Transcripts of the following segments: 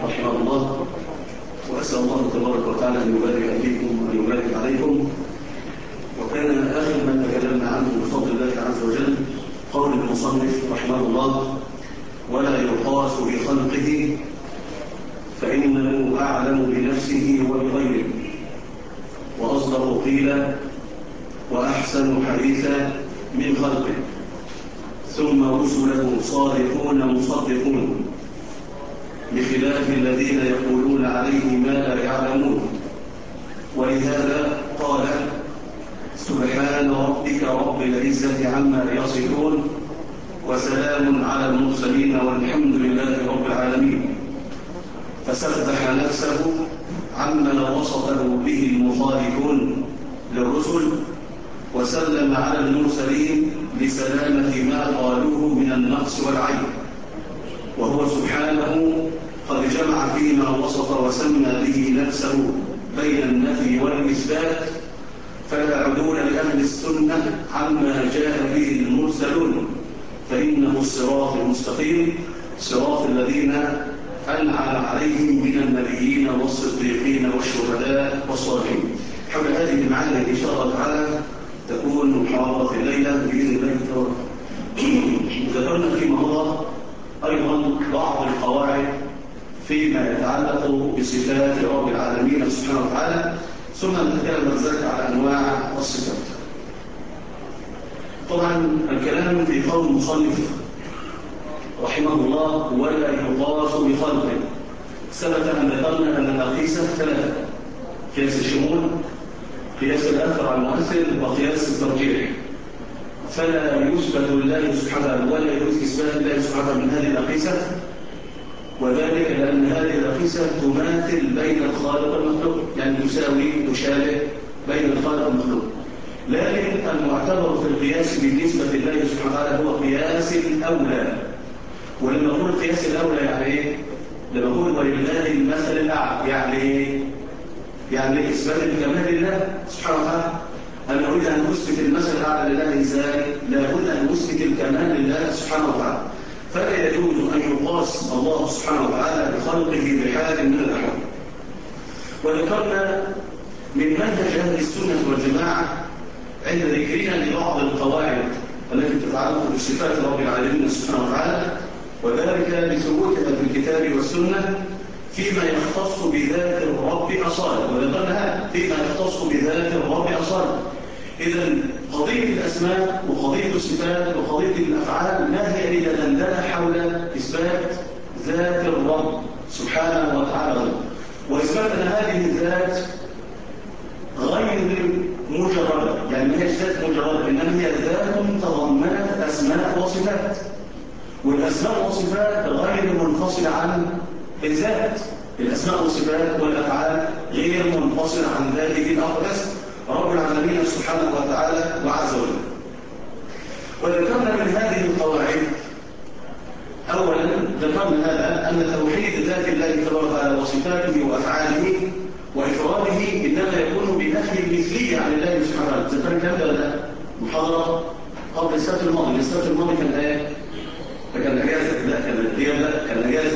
رحمه الله، وأسأل الله تبارك وتعالى أن يبارك فيكم وأن يبارك عليكم. وكان آخر ما تكلمنا عنه بفضل الله عز وجل قول المصنف رحمه الله: ولا يقاس بخلقه فإنه أعلم بنفسه وبغيره، وأصدق قيلا وأحسن حديثا من خلقه، ثم رسله صادقون مصدقون، بخلاف الذين يقولون عليه ما لا يعلمون. ولهذا قال: سبحان ربك رب العزة عما يصفون، وسلام على المرسلين والحمد لله رب العالمين. فسبح نفسه عما وصفه به المخالفون للرسل، وسلم على المرسلين بسلامة ما قالوه من النقص والعيب. وهو سبحانه قد جمع فيما وصف وسمى به نفسه بين النفي والإثبات، فلا عدول لأهل السنة عما جاء به المرسلون، فإنه الصراط المستقيم، صراط الذين أنعم عليهم من النبيين والصديقين والشهداء والصالحين. حول هذه المعاني إن شاء الله تعالى تكون محاضرة الليلة بإذن الله تعالى. ذكرنا فيما مضى أيضا بعض القواعد فيما يتعلق بصفات رب العالمين سبحانه وتعالى، ثم نتكلم ذلك على أنواع الصفات. طبعا الكلام في قول المصنف رحمه الله: ولا يقاس بخلقه. ثبت أن ذكرنا أن الأقيسة ثلاثة: قياس الشمول، قياس الأثر على المؤثر، وقياس الترجيح. فلا يثبت الله سبحانه ولا يجوز إثبات الله سبحانه من هذه الأقيسة، وذلك لأن هذه الأقيسة تماثل بين الخالق والمخلوق، يعني تشابه بين الخالق والمخلوق. لكن المعتبر في القياس بالنسبة لله سبحانه وتعالى هو قياس الأولى. ولما نقول قياس الأولى يعني إيه؟ لما نقول ولله المثل الأعلى يعني إيه؟ يعني إثبات الكمال لله سبحانه وتعالى. أنا أريد أن أثبت المثل الأعلى لله إزاي؟ لابد أن أثبت الكمال لله سبحانه وتعالى. فلا يجوز أن يقاس الله سبحانه وتعالى بخلقه بحال من الأحوال. وذكرنا من منهج أهل السنة والجماعة عند ذكرنا لبعض القواعد التي تتعلق بصفات رب العالمين سبحانه وتعالى، وذلك بثبوتها في الكتاب والسنة فيما يختص بذات الرب أصالة. وذكرنا هذا فيما يختص بذات الرب أصالة. إذن قضية الأسماء وقضية الصفات وقضية الأفعال ما هي إلا دندنة حول إثبات ذات الرب سبحانه وتعالى، وإثبات أن هذه الذات غير مجردة، يعني ما هي ذات مجردة، إنما هي ذات تضمنت أسماء وصفات، والأسماء والصفات غير منفصلة عن الذات. الأسماء والصفات والأفعال غير منفصلة عن ذاته الأقدس رب العالمين سبحانه وتعالى وعز وجل. وذكرنا من هذه القواعد أولا ذكرنا هذا أن توحيد ذات الله تبارك وتعالى وصفاته وأفعاله وإفراده إنما يكون بنفي المثلية عن الله سبحانه وتعالى. ذكرنا كم ده محاضرة قبل السبت الماضي. السبت الماضي كان إيه؟ فكان أجازة، لا كان الديار، لا كان أجازة.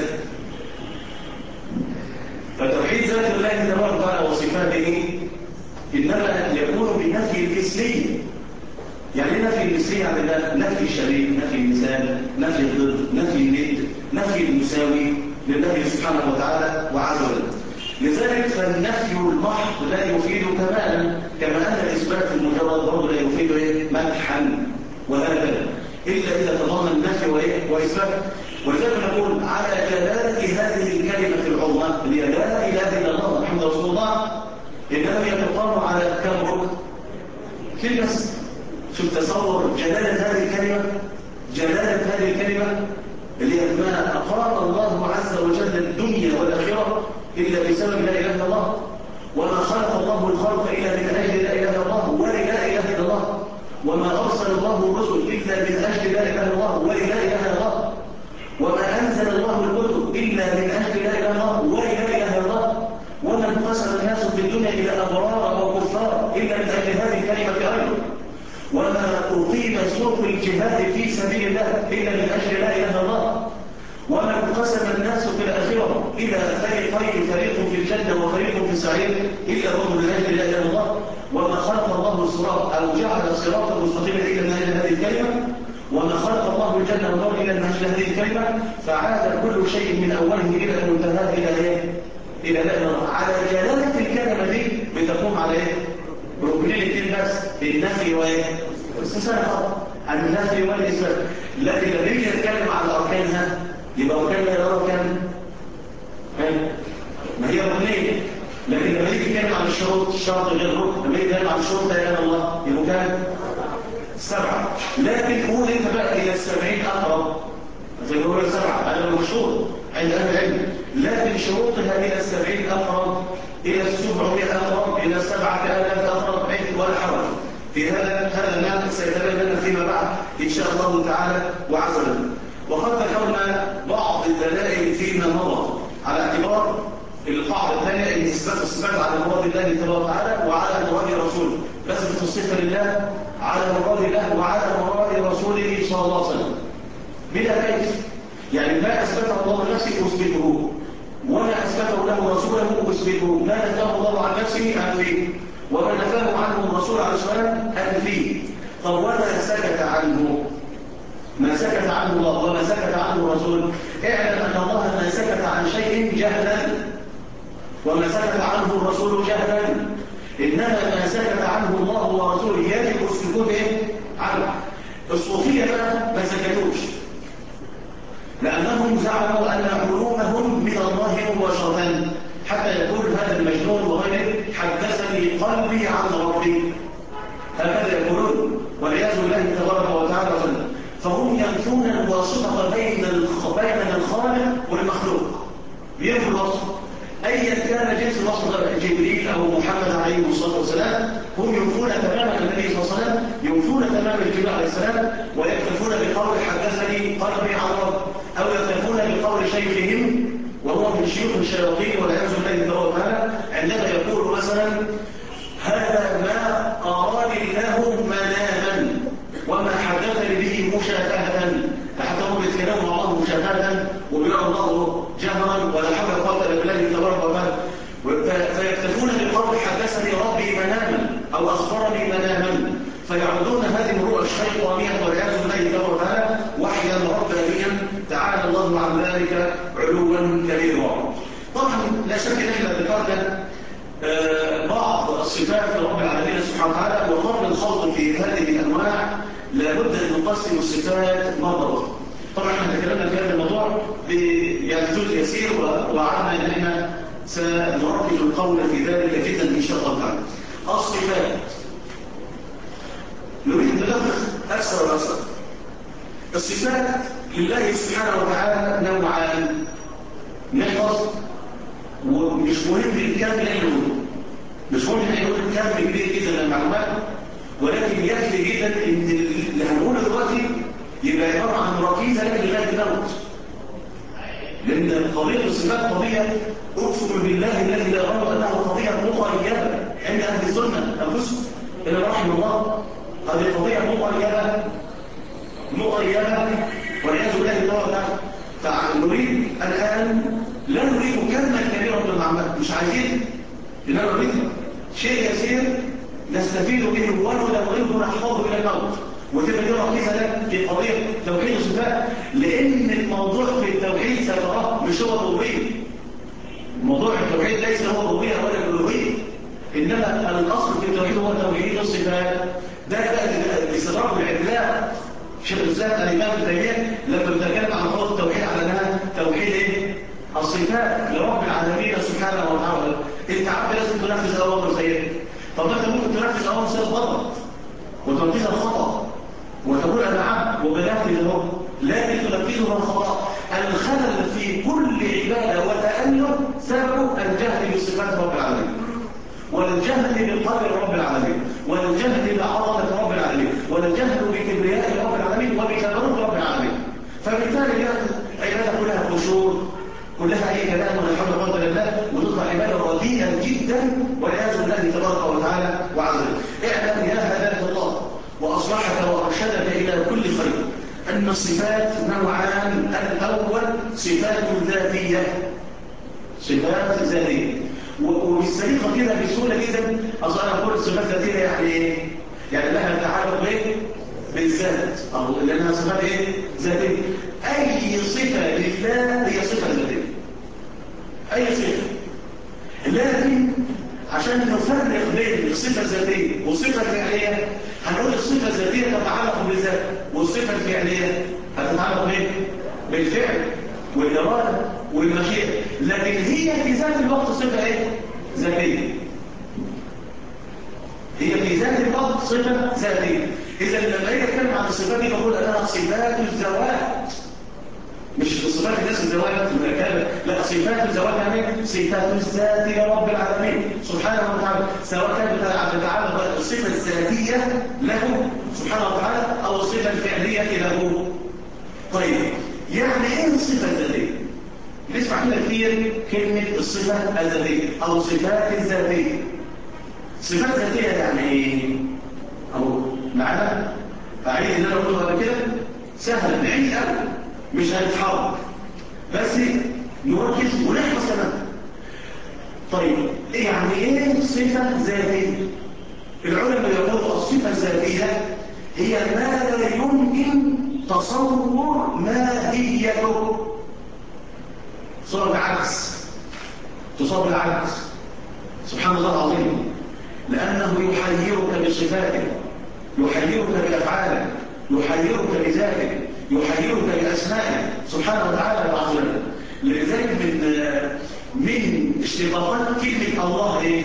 فتوحيد ذات الله تبارك وتعالى وصفاته إنما يكون بنفي المثلية. يعني نفي المثلية عن الله، نفي الشريك، نفي المثال، نفي الضد، نفي الند، نفي المساوي لله سبحانه وتعالى وعز وجل. لذلك فالنفي المحض لا يفيد كمالا، كما أن الإثبات المجرد برضه لا يفيد مدحا وهكذا، إلا إذا تضمن النفي وإثبات. ولذلك نقول على جلالة هذه الكلمة العظمى اللي هي لا إله إلا الله محمد رسول الله، إنما هي تقام على كم ركن؟ كلمة. شوف تصور جلالة هذه الكلمة، جلالة هذه الكلمة اللي هي ما أقام الله عز وجل الدنيا والآخرة إلا بسبب لا إله إلا الله، وما خلق الله الخلق إلا من أجل لا إله إلا الله ولا إله إلا الله، وما أرسل الله الرسل إلا من أجل لا إله إلا الله ولا إله إلا الله، وما أنزل الله الكتب إلا من أجل لا إله إلا الله ولا إله إلا الله، وما انقسم الناس في الدنيا إلى أبرار وكفار إلا من أجل هذه الكلمة أيضا، وما أقيم سوق الجهاد في سبيل الله إلا من أجل لا إله إلا الله، وما انقسم الناس في الآخرة إلى فريقين، فريق في الجنة وفريق في السعير إلا رجل لا إله إلا الله، وما خلق الله الصراط أو جعل صراطا مستقيما إلى هذه الكلمة، وما خلق الله الجنة والنار إلى هذه الكلمة، فعاد كل شيء من أوله إلى منتهاه إلى إيه؟ إلى لا إله. على جلالة الكلمة دي بتقوم على إيه؟ بركنين الاثنين بس، النفي وإيه؟ استثناء فقط عن النفي والإثبات. لكن لما يجي نتكلم عن أركانها يبقى أركان لا إله أركان ما هي ركنين. لكن لما يجي نتكلم عن الشروط الشرط غير ركن، لما يجي نتكلم عن الشروط لا إله إلا الله يبقى كام؟ 7. لكن قول أنت بقى إلى 70 أقرب زي ما هو 7 هذا المشهور عند أهل العلم، لكن شروطها إلى 70 أقرب، إلى 700 أقرب، إلى 7000 أقرب، ولا حرج في هذا ما سيتبين لنا فيما بعد إن شاء الله تعالى وعز وجل. وقد ذكرنا بعض الدلائل فيما مضى على اعتبار القاعدة الثانية ان اثبات الصفات على مراد الله تبارك وتعالى وعلى مراد رسوله، نثبت الصفة لله على مراد الله وعلى مراد رسوله صلى الله عليه وسلم بلا كيف. يعني ما اثبته الله لنفسه اثبته، وما اثبته له رسوله اثبته، ما نفاه الله عن نفسه انفيه، وما نفاه عنه الرسول عليه الصلاه والسلام انفيه. طب وما سكت عنه، ما سكت عنه الله وما سكت عنه الرسول، اعلم ان الله ما سكت عن شيء جهلا وما سكت عنه الرسول جهلا، انما ما سكت عنه الله ورسوله يجب السكوت عنه. الصوفيه بقى ما سكتوش لانهم زعموا ان علومهم من الله مباشره، حتى يقول هذا المجنون وغيره حدثني قلبي عن ربي، هكذا يقولون والعياذ بالله تبارك وتعالى. فهم ينفون الواسطة بين الخالق والمخلوق، بينفوا الواسطة أيا كان جنس الواسطة، جبريل أو محمد عليه الصلاة والسلام، هم ينفون تماما النبي صلى الله عليه وسلم، ينفون تماما جبريل عليه السلام، ويكتفون بقول حدثني قلبي عن رب، أو يكتفون بقول شيخهم وهو من شيوخ الشياطين والعياذ بالله تبارك وتعالى، عندما يقول مثلا هذا ما أراني الله مناما وما حدثني به مشاهدة، حتى هم يتكلموا مع الله مشاهدة وبيرى الله جهرا ولا حول ولا قوة إلا بالله تبارك وتعالى، فيكتفون بقول حدثني ربي مناما أو أخبرني مناما، فيعودون هذه الرؤى الشيطانية والعياذ بالله تبارك وتعالى وحيا ربانيا تعالى الله عن ذلك علوا كبيرا. طبعا لا شك ان احنا ذكرنا بعض الصفات لرب العالمين سبحانه وتعالى، وقبل الخوض في هذه الانواع لابد ان نقسم الصفات مره اخرى. طبعا احنا تكلمنا في هذا الموضوع بجزء يسير، وعدنا ان احنا سنركز القول في ذلك جدا ان شاء الله تعالى. الصفات نريد ان ندقق اكثر واكثر. الصفات لله سبحانه وتعالى نوعان، نحفظ، ومش مهم الكم اللي احنا نقوله، مش مهم ان احنا نقول كم كبير جدا من المعلومات، ولكن يكفي جدا ان اللي هنقوله دلوقتي يبقى عباره عن ركيزه لكن لغايه الموت. لان قضيه الصفات قضيه اقسم بالله الذي لا غرض انها قضيه مقيده عند اهل السنه انفسهم الا رحم الله، هذه قضيه مقيده والعياذ بالله تعالى. فنريد الان لا نريد كما كبيرا من المعلومات، مش عايزين، انما نريد شيء يسير نستفيد به ونريد نحفظه الى الموت، وتبقى دي ركيزه لك في قضيه توحيد الصفات، لان الموضوع في التوحيد ستراه مش هو الربوبيه. موضوع التوحيد ليس هو الربوبيه ولا الالوهيه، انما الاصل في التوحيد هو توحيد الصفات. ده بقى استدراك بالعدلاء شيخ الاسلام الامام ابن تيميه لما بنتكلم عن قضيه التوحيد على انها توحيد الصفات لرب العالمين سبحانه وتعالى. انت عارف لازم تنفذ اوامر سيئه، طب انت ممكن تنفذ اوامر سيئه غلط وتنفذها خطا وتقول انا عبد وبنفذ اهو، لكن تنفذها خطا. الخلل في كل عباده وتألق سبب الجهل بصفات رب العالمين، والجهل بقدر رب العالمين، والجهل بعظمه رب العالمين، والجهل بكبرياء رب العالمين وبجبروت رب العالمين. فبالتالي عباده كلها قشور، كلها اي كلام ولا حول ولا قوه الا بالله، وتطلع عباده رديئه جدا والعياذ بالله تبارك وتعالى وعز وجل. اعلم يا هداك الله واصلحك وارشدك الى كل خير أن الصفات نوعان. الأول صفات ذاتية، صفات ذاتية، وبالسريقة كده بسهولة جدا أصلا أقول صفات ذاتية يعني إيه؟ يعني لها تعلق بإيه؟ بالذات، أو لأنها صفات إيه؟ ذاتية. أي صفة لله هي صفة ذاتية، أي صفة. لكن عشان نفرق بين الصفة الذاتية والصفة الفعلية هنقول الصفة الذاتية تتعلق بالذات، والصفة الفعلية هتتعلق بإيه؟ بالفعل والإرادة والمشيئة، لكن هي في ذات الوقت صفة إيه؟ ذاتية. هي في ذات الوقت صفة ذاتية. إذا لما أجي أتكلم عن الصفات دي بقول أنها صفات الذوات، مش صفات الناس الذوات المركبة، لا صفات الذوات يعني صفات الذات لرب العالمين سبحانه وتعالى، سواء كانت تتعلق بالصفة الذاتية له سبحانه وتعالى أو الصفة الفعلية له. طيب يعني إيه الصفة الذاتية؟ نسمع كده كتير كلمة الصفة الذاتية أو صفات الذاتية. صفات ذاتية يعني إيه؟ أو معنا أعيد اللي أنا قلته قبل كده سهل بعيد قوي مش هنتحرك بس نركز ونحفظ كمان. طيب يعني ايه صفة ذاتية؟ العلماء يقولوا الصفة الذاتية هي ما لا يمكن تصور ماهيته. صور العكس، تصور العكس سبحان الله العظيم، لأنه يحيرك بصفاته، يحيرك بأفعاله، يحيرك بذاته، يحيرك بأسمائه سبحانه وتعالى وعظمه. لذلك من اشتقاقات كلمة الله ايه؟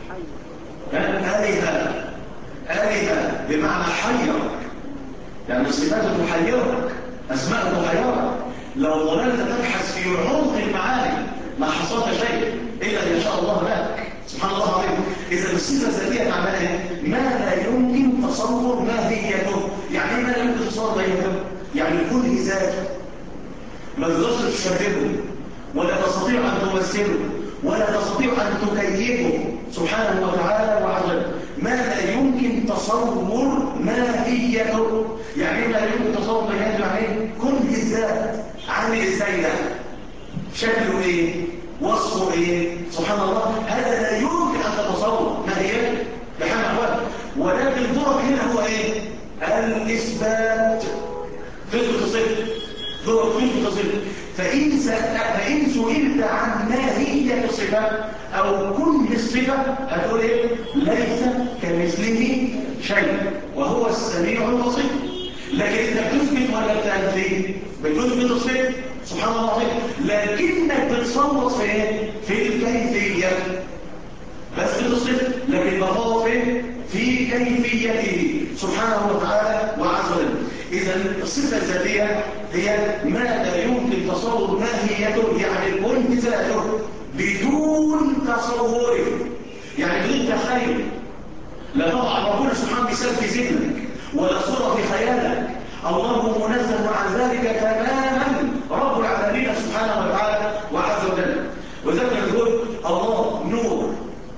آلهة بمعنى حيرك، يعني صفاته تحيرك، أسماءه تحيرك. لو ظللت تبحث في عمق المعاني ما حصلت شيء إلا أن يشاء الله لك سبحان الله العظيم. إذا الصفة الذاتية معناها إيه؟ ما لا يمكن تصور ماهيته. يعني ما لا يمكن تصور ماهيته؟ يعني كل ذاته ما تقدرش تشبهه ولا تستطيع أن تمثله ولا تستطيع أن تكيفه سبحانه وتعالى وعظمه. ما لا يمكن تصور ماهيته. يعني ما لا يمكن تصور ماهيته يعني كل الذات عامل ازاي ده؟ شكله ايه؟ وصفه ايه؟ سبحان الله، هذا لا يمكن ان تتصور ماهيته بحال احوال. ولكن دورك هنا هو ايه؟ الاثبات. تثبت الصفه، دورك تثبت الصفه. فإن سئلت عن ماهية الصفة أو كل الصفة هتقول إيه؟ ليس كمثله شيء وهو السميع البصير. لكن أنت بتثبت ولا بتنفي؟ بتثبت الصفة سبحان الله العظيم، لكنك بتصوت في إيه؟ في الكيفية. بس بتصفة لكن بتصوت في كيفيته سبحانه وتعالى وعز وجل. إذا الصفة الذاتية هي ما لا يمكن تصور ماهيته، يعني الكون ذاته بدون تصوره، يعني بدون تخيل. لا طبعا ربنا سبحانه مثال في ذهنك ولا صورة في خيالك، الله منزه عن ذلك تماما رب العالمين سبحانه وتعالى وعز وجل. وذلك يقول الله نور،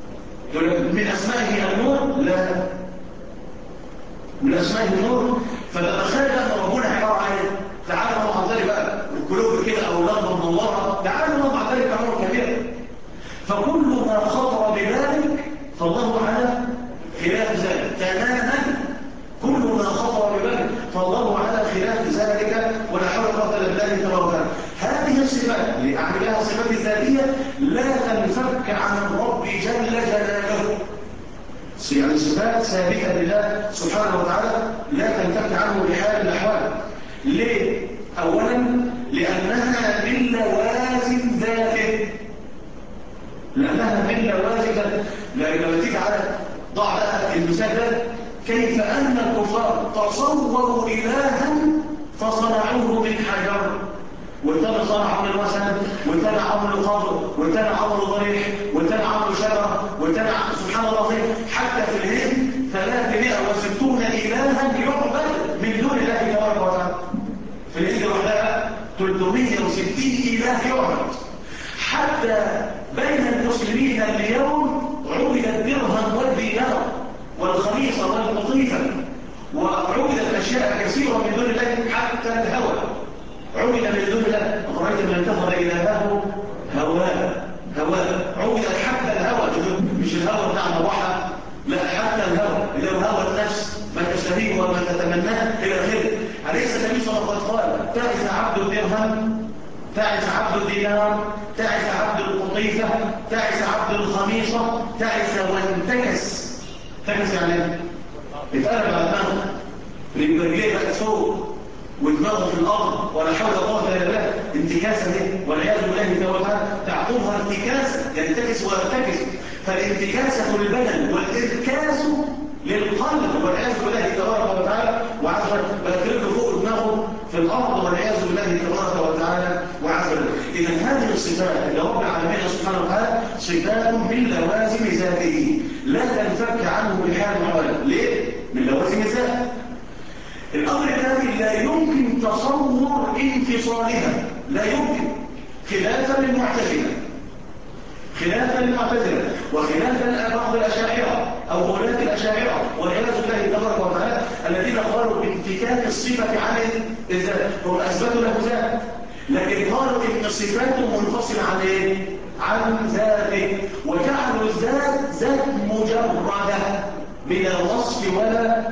من أسمائه النور؟ لا، من أسمائه النور. فتتخيل أن ربنا عبارة عن تعالى الله عن ذلك بقى القلوب كده أو لمبة منورة، تعالى الله عن ذلك أمر كبير. فكل ما خطر ببالك فالله على خلاف ذلك تماما. كل ما خطر ببالك فالله على خلاف ذلك ولا حول ولا قوة إلا بالله تبارك. هذه الصفات اللي أعملها صفات الذاتية لا تنفك عن الرب جل جلاله، يعني صفات ثابتة لله سبحانه وتعالى لا تنفك عنه بحال الأحوال. ليه؟ أولا لأنها من لوازم ذاته، لأنها من لوازم ذاته. لما تيجي على ضع بقى المثال ده، كيف أن الكفار تصوروا إلها فصنعوه من حجر، والتاني صنع عمل وثن، والتاني عمل قبر، والتاني عمل ضريح، والتاني عمل شجره، والتاني سبحان الله العظيم. حتى في الهند 360 إلها يعبد من دون الله تبارك وتعالى. في الهند لوحدها 360 إله يعبد. حتى بين المسلمين اليوم عبد الدرهم والدينار والخميصة والقطيفة وعبدت أشياء كثيرة من دون الله حتى الهوى عبد من دون الله. أفرأيت من اتخذ إلهه هواه عبدت حتى الهوى، مش الهوى بتاع المروحة، لا حتى الهوى اللي هو هوى النفس، ما تشتهيه وما تتمناه إلى آخره. أليس النبي صلى الله عليه وسلم قال تعس عبد الدرهم، تعس عبد الدينار، تعس عبد القطيفة، تعس عبد الخميصة، تعس وانتكس. تكس يعني ايه؟ اتقلب على دماغه، اللي برجليه بقت فوق ودماغه في الارض، ولا حول ولا قوه الا بالله. انتكاسه دي والعياذ بالله تعالى تعقبها انتكاسه، ينتكس ويرتكس. فالانتكاسه للبدن والاركاس للقلب والعياذ بالله تبارك وتعالى وعز وجل، بيترك فوق دماغه في الارض والعياذ بالله تبارك وتعالى وعز وجل. اذا هذه الصفات لرب العالمين سبحانه وتعالى صفات من لوازم ذاته لا تنفك عنه بحال وحال. ليه؟ من لوازم ذاته. الامر الثاني لا يمكن تصور انفصالها، لا يمكن، خلافا للمعتزله وخلافا بعض الاشاعره او غلاة الاشاعره والعياذ بالله تبارك وتعالى الذين قالوا بانفكاك الصفه عن الذات. هم اثبتوا له ذات، لكن قالوا ان صفاته منفصله عن ايه؟ عن ذاته، وجعلوا الذات ذات مجرده بلا وصف ولا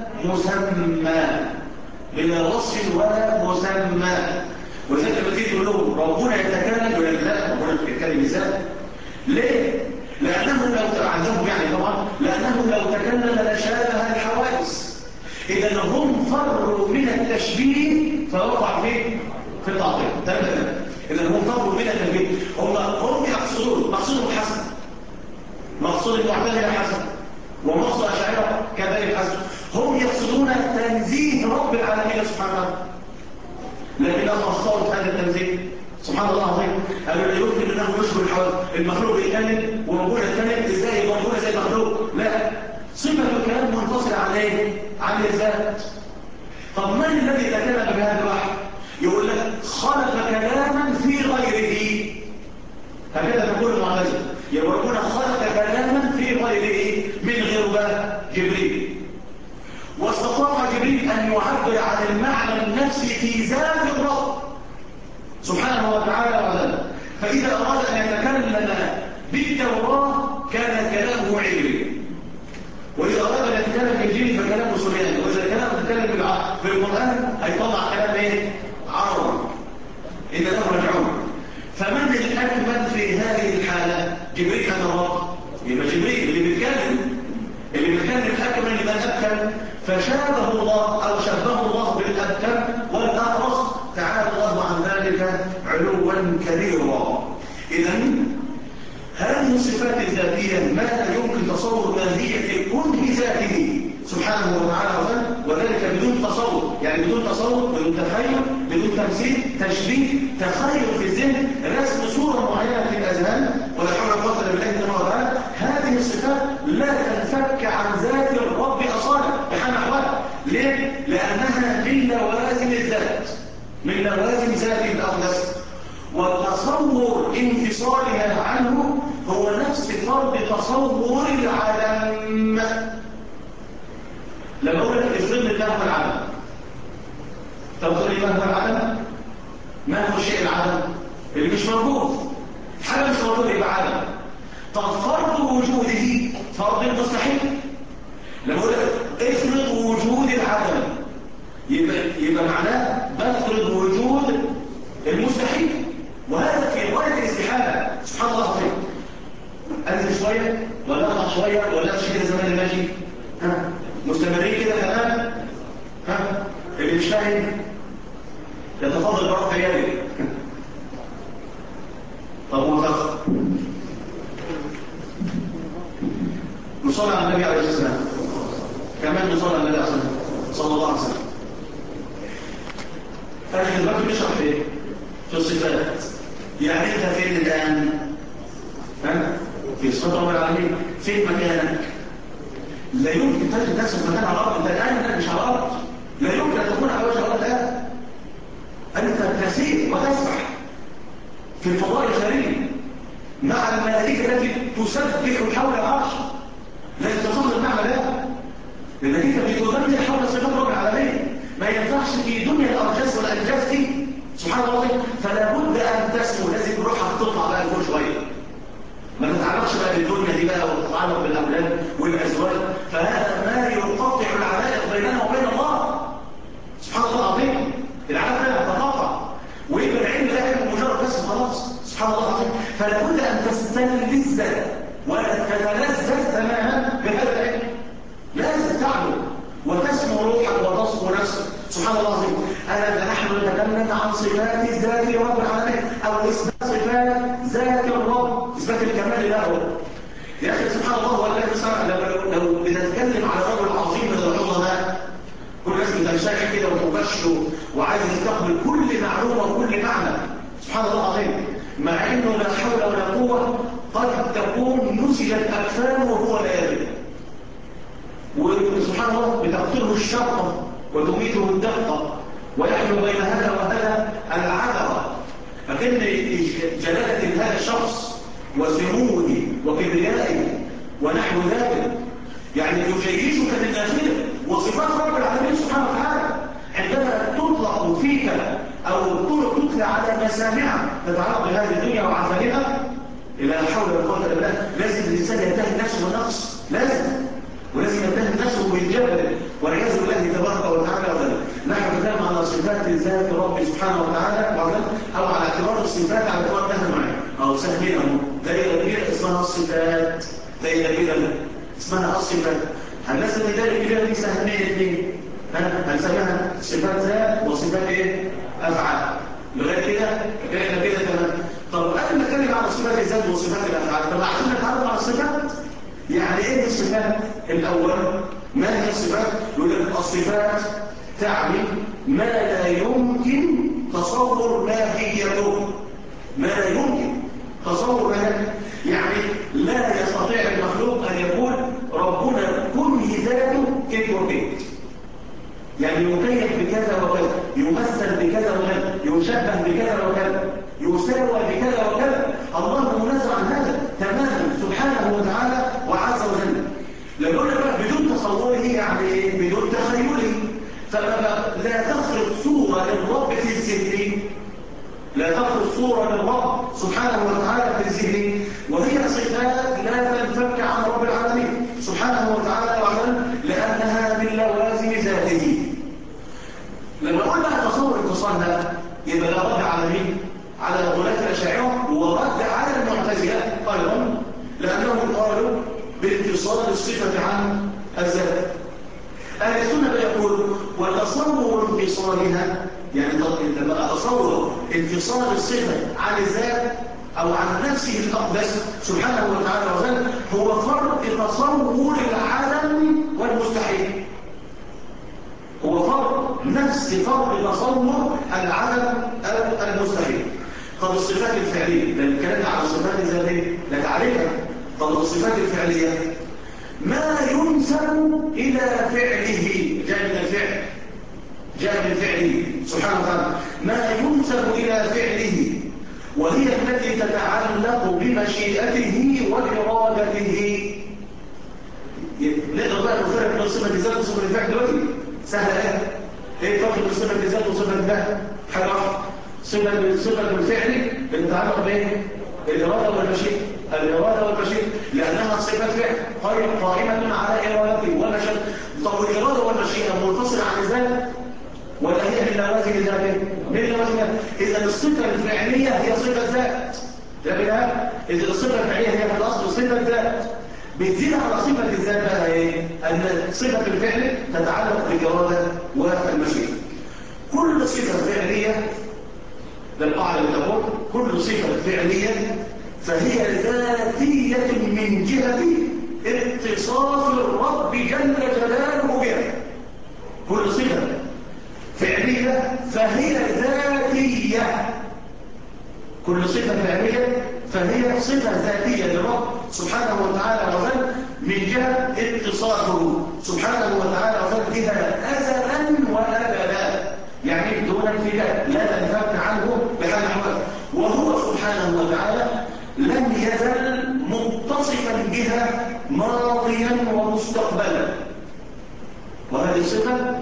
مسمى، بلا وصف ولا مسمى. وذلك لما تيجي تقول لهم ربنا يتكلم يقول لك لا، ربنا بيتكلم ازاي؟ ليه؟ لأنه لو تعلموا يعني طبعا لأنه لو تكلم لشابه الحوادث. إذا هم فروا من التشبيه فوقع في التعطيل. إذا هم فروا من التشبيه. هم يقصدون مقصودهم حسن، مقصود المعتزلة حسن، ومقصود الأشاعرة كذلك حسن. هم يقصدون تنزيه رب العالمين سبحانه وتعالى، لكن لما اخطأوا هذا التنزيه سبحان الله العظيم قالوا لا يمكن انه يشبه الحوادث. المخلوق بيتكلم وربنا يتكلم ازاي؟ يبقى ربنا زي المخلوق؟ لا، صفه الكلام منفصله عن ايه؟ عن الذات. طب من الذي تكلم بهذا الوحي؟ يقول لك خلق كلاما في غيره، هكذا تقول المعتزله. يبقى ربنا خلق كلاما في غيره من غير بقى جبريل، واستطاع جبريل ان يعبر عن المعنى النفسي في ذات الرب سبحانه وتعالى وعلا. فإذا أراد أن يتكلم بالتوراة كان كلامه عبري، وإذا أراد أن يتكلم بالإنجيل فكلامه سرياني، وإذا كان يتكلم بالقرآن هيطلع كلام إيه؟ عربي. إن له رجعون. فمن الأكمل في هذه الحالة؟ جبريل أم الرب؟ يبقى جبريل اللي بيتكلم الأكمل لمن أكمل، فشابه الله أو شبه الله بالأكمل والأخرس تعالى الله عن ذلك علوا كبيرا. إذن هذه الصفات الذاتية ما لا يمكن تصور ماهية كل ذاته سبحانه وتعالى، وذلك بدون تصور، يعني بدون تصور، بدون تخيل، بدون تمثيل، تشبيه، تخيل في الذهن، رسم صورة معينة في الأذهان، ولا حول ولا قوة إلا بالله سبحانه وتعالى. هذه الصفات لا تنفك عن ذات الرب أصالا بحال أحوالها. ليه؟ لأنها من لوازم الذات، من لوازم ذاته الأقدس، وتصور انفصالها عنه هو نفس فرض تصور العدم. لما أقول لك افرض لي ما هو العدم، تقول لي ما هو العدم؟ ما هو الشيء العدم؟ اللي مش موجود، حاجة مش موجودة يبقى عدم. طب فرض وجوده فرض المستحيل. لما أقول لك افرض وجود العدم يبقى معناه بفرض وجود المستحيل، وهذا في غاية الاستحالة. سبحان الله العظيم. أنزل شوية ولا أطلع شوية ولا أمشي كده زمان ماشي؟ مستمرين كده تمام؟ اللي مش فاهم يتفضل برفع يدي. طب ومتأخر نصلي على النبي عليه الصلاة والسلام، كمان نصلي على النبي صلى الله عليه وسلم. احنا دلوقتي بنشرح في ايه؟ في الصفات. يعني انت فين الان؟ في صفات رب العالمين. فين مكانك؟ لا يمكن تجد نفسك مكان على الارض. انت الان مش على الارض، لا يمكن ان تكون على وجه الارض الان. انت تسير وتسبح في الفضاء الخارجي مع الملائكه التي تسبح حول العرش. لا تتصور المعنى ده، لانك انت بتدمر حول صفات رب ما ينفعش في دنيا الأرجاس والأنجاز دي سبحان الله. فلا بد أن تسمو، لازم روحك تطلع بقى كل شوية، ما تتعلقش بقى بالدنيا دي بقى وتتعلق بالأولاد والأزواج، فهذا ما يقطع العلائق بيننا وبين الله سبحان الله العظيم. العلاقة لا تتقاطع، ويبقى العلم ده علم مجرد بس خلاص سبحان الله العظيم. فلا بد أن تستلذ وتتلذذ تماما بهذا العلم، لازم تعلو وتسمو روحك وتصفو نفسك سبحان الله العظيم. نحن نتكلم عن صفات الذات لرب العالمين، او اثبات صفات ذات الرب، اثبات الكمال له. يا اخي سبحان الله، والله لو بنتكلم على رجل عظيم من العظماء، كل الناس بتنشرح كده وتبشر وعايز يستقبل كل معلومه وكل معنى سبحان الله العظيم، مع انه لا حول ولا قوه، قد تكون نسجت اكفانه وهو لا يدري، وسبحان الله بتقتله الشقه وتميته الدقه، ويحلو بين هذا وهذا العذرة. فكن جلالة هذا الشخص وسموه وكبريائه ونحو ذلك يعني يجيشك من داخله. وصفات رب العالمين سبحانه وتعالى عندما تطلق فيك او تتلى على مسامعك تتعلق بهذه الدنيا وعفانها، لا حول ولا قوه الا بالله، لازم الانسان ينتهي نفسه ونقص، ولازم ينتهي نفسه بالجبل والعياذ بالله تبارك وتعالى. نحن نتكلم على صفات ذات رب سبحانه وتعالى، او على اعتبار الصفات على اعتبار ده معي او سهمين اهو دايره كبيره اسمها الصفات، دايره كبيره اسمها الصفات. هنقسم الدايره الكبيره دي سهمين اثنين، هنسميها صفات ذات وصفات ايه؟ افعال. لغايه كده تمام. طب قبل ما نتكلم على صفات الذات وصفات الافعال، طب عشان نتعرف على الصفات يعني ايه الصفات؟ الاول ما هي الصفات؟ يقول لك الصفات تعني ما لا يمكن تصور ماهيته، ما لا يمكن تصور ماهيته، يعني لا يستطيع المخلوق ان يقول ربنا كن ذاته كيف وكيف، يعني يكيف بكذا وكذا، يمثل بكذا وكذا، يشبه بكذا وكذا، يساوى بكذا وكذا. الله منزه عن هذا تماما سبحانه وتعالى وعز وجل. لو قلنا بقى بدون تصوره يعني ايه؟ بدون تخيله. فلا تخلق صورة للرب في الذهن، لا تخلق صورة للرب سبحانه وتعالى في الذهن، وهي صفات لا تنفك عن رب العالمين سبحانه وتعالى وعلا، لأنها من لوازم ذاته. لما قلنا تصور اتصالها يبقى لا رد على مين؟ على غلاة الأشاعرة، ورد على المعتزلة أيضا، لأنهم قالوا بانفصال الصفة عن الذات. أهل السنة يقول وتصور انفصالها، يعني لما أتصور انفصال الصفة عن الذات أو عن نفسه الأقدس سبحانه وتعالى وجل، هو فرق تصور العالم والمستحيل، هو فرق نفس فرق تصور العالم أو المستحيل. طب الصفات الفعلية، لأن الكلام على الصفات الذاتية لا تعرفها. طب الصفات الفعلية ما ينسب إلى فعله، جاء من الفعل، جاء من فعله سبحانه وتعالى، ما ينسب إلى فعله، وهي التي تتعلق بمشيئته وإرادته. نقدر بقى نفرق بين صفة الذات وصفة الفعل دلوقتي؟ سهلة ايه الفرق بين صفة الذات وصفة الفعل؟ حاجة واحدة، صفة الفعل بتتعلق بايه؟ الإرادة والمشيئة، الإرادة والمشيئة، لأنها صفة فعل قائمة على إرادته ومشيئته. طب الإرادة والمشيئة منفصلة عن الذات ولا هي من لوازم ذاته؟ من لوازم ذاته. إذا الصفة الفعلية هي صفة ذات، إذا الصفة الفعلية هي في الأصل صفة ذات. بتزيد على صفة الذات بقى ايه؟ أن صفة الفعل تتعلق بالإرادة والمشيئة. كل صفة فعلية، ده القاعدة اللي تقول كل صفة فعلية فهي ذاتية من جهة اتصاف الرب جل جلاله بها. كل صفة فعلية فهي ذاتية، كل صفة فعلية فهي صفة ذاتية للرب سبحانه وتعالى وجل من جهة اتصافه سبحانه وتعالى وجل بها أزلا وأبدا، يعني دون انفكاك، لا تنفك عنه بحال الأحوال. وهو سبحانه وتعالى لم يزل متصفا بها ماضيا ومستقبلا، وهذه الصفة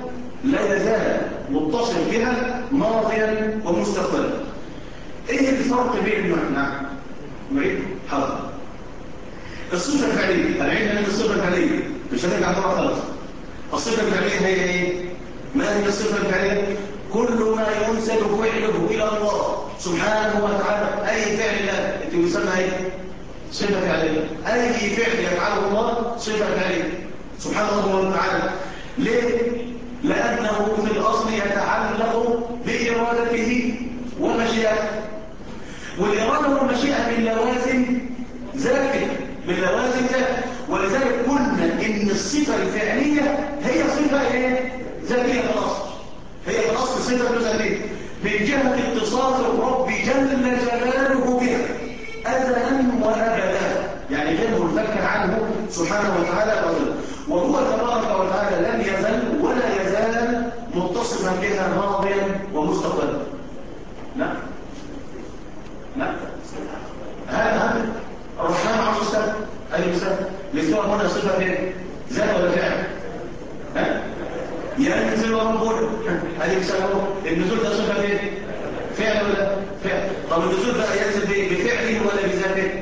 لا يزال متصل بها ماضيا ومستقبلا. ايه الفرق بين نعم نريد حاضر الصفه الفعليه؟ هنعيد من الصفه الفعليه مش هنرجع مرة خلاص. الصفه الفعليه هي ايه؟ ما هي الصفه الفعليه؟ كل ما ينسب فعله الى الله سبحانه وتعالى، اي فعل لا يسمى ايه؟ صفه فعليه. اي فعل يفعله الله صفه فعليه سبحانه وتعالى. ليه؟ لانه في الاصل يتعلق بارادته ومشيئته، والاراده والمشيئه من لوازم ذاته، من لوازم ذاته. ولذلك قلنا ان الصفه الفعليه هي صفه ايه؟ ذاتيه في الاصل. هي في الاصل صفه ذاتيه من جهه اتصاف الرب جل جلاله بها ازلا وابدا، يعني غير منفك عنه سبحانه وتعالى. وهو تبارك وتعالى لم يزل ولا يزال متصفا بها ماضيا ومستقبلا. لا لا هذا الرحمن عرش استوى. اي استوى؟ الاستواء هنا صفه ايه؟ ذات ولا فعل؟ ينزل ربنا هذه بيسموه النزول، ده صفه ايه؟ فعل ولا فعل؟ طب النزول بقى ينزل بفعله ولا بذاته؟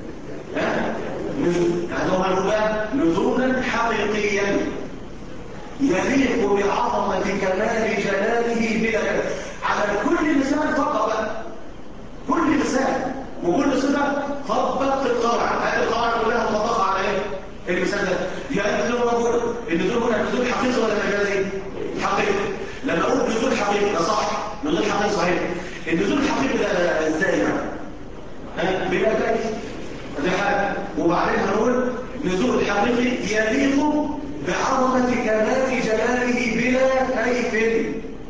نزول. هنقول بقى نزولا حقيقيا يليق بعظمه كمال جلاله بلا على كل لسان فقط بقى. كل لسان وكل صفه طبقت القواعد. هذه القواعد كلها مطبقه على ايه؟ المثال ده ينزل ربنا. النزول هنا نزول حقيقي ولا مجازي؟ حقيقي. لما اقول نزول حقيقي ده صح، نزول حقيقي صحيح. النزول الحقيقي ده ازاي يعني؟ بلا كيف. دي حاجه. وبعدين هنقول نزول حقيقي يليق بعظمه كمال جلاله بلا كيف.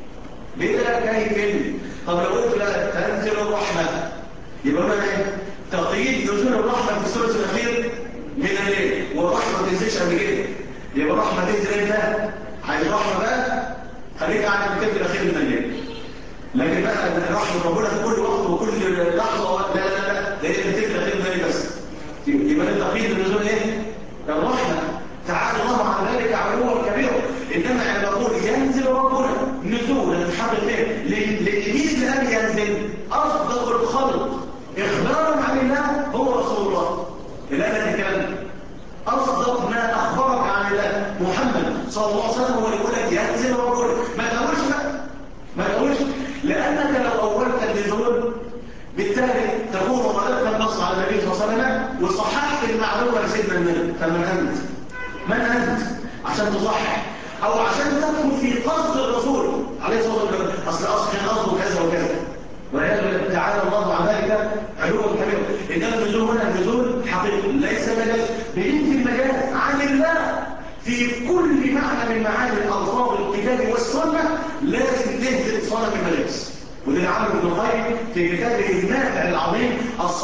بلا كيف. طب لو قلت لا تنزل الرحمه، يبقى هنا ايه؟ تقييد نزول الرحمه في الثلث الاخير من الليل، والرحمه ما تنزلش قبل كده. يبقى الرحمه تنزل امتى؟ عايز رحمه بقى خليك قاعد في الثلث الاخير من الليل. لكن بقى رحمه ربنا في كل وقت وكل لحظه لا لا لا، ده هي الثلث الاخير من الليل بس. يبقى ده تقييد النزول ايه؟ الرحمه. تعالى الله عن ذلك علوا كبيرا. انما انا بقول ينزل ربنا نزولا حقيقيا لمين لم ينزل؟ اصدق الخلق اخبارا عن الله هو رسول الله. الان الكلام اصدق ما اخبرك عن الله محمد صلى الله عليه وسلم، هو يقول لك ينزل ربنا. ما تقولش بقى، ما تقولش، لانك لو اولت النزول بالتالي تكون غلطت النص على النبي صلى الله عليه وسلم وصححت المعلومه لسيدنا النبي. فمن انت؟ من انت عشان تصحح او عشان تدخل في قصد الرسول عليه الصلاه والسلام؟ اصل كان قصده كذا وكذا، والعياذ تعالى الله عن ذلك علوا كبيرا. انما النزول هنا النزول حقيقي ليس مجاز. بينفي المجاز عن الله في كل معنى من معاني الالفاظ الكتاب والسنه. لازم تهدد صنم المجاز. وده اللي عمله ابن القيم في كتابه النافع العظيم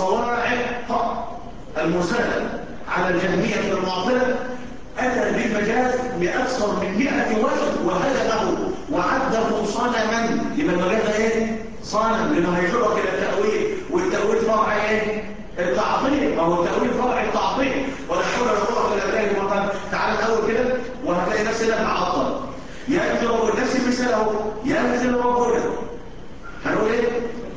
الصواعق المرسله على الجهميه المعطله. اتى بالمجاز باكثر من 100 وجه وهدمه وعده صنما. يبقى المجاز ده ايه؟ صنم، لانه هيجرك الى التاويل، والتاويل فرع ايه؟ التعطيل. او التاويل فرع التعطيل. ولا حول ولا قوه الا بالله المعطل. تعال الاول كده وهتلاقي نفسنا معطل. ينزل ربنا، نفس المثال اهو، ينزل ربنا. هنقول ايه؟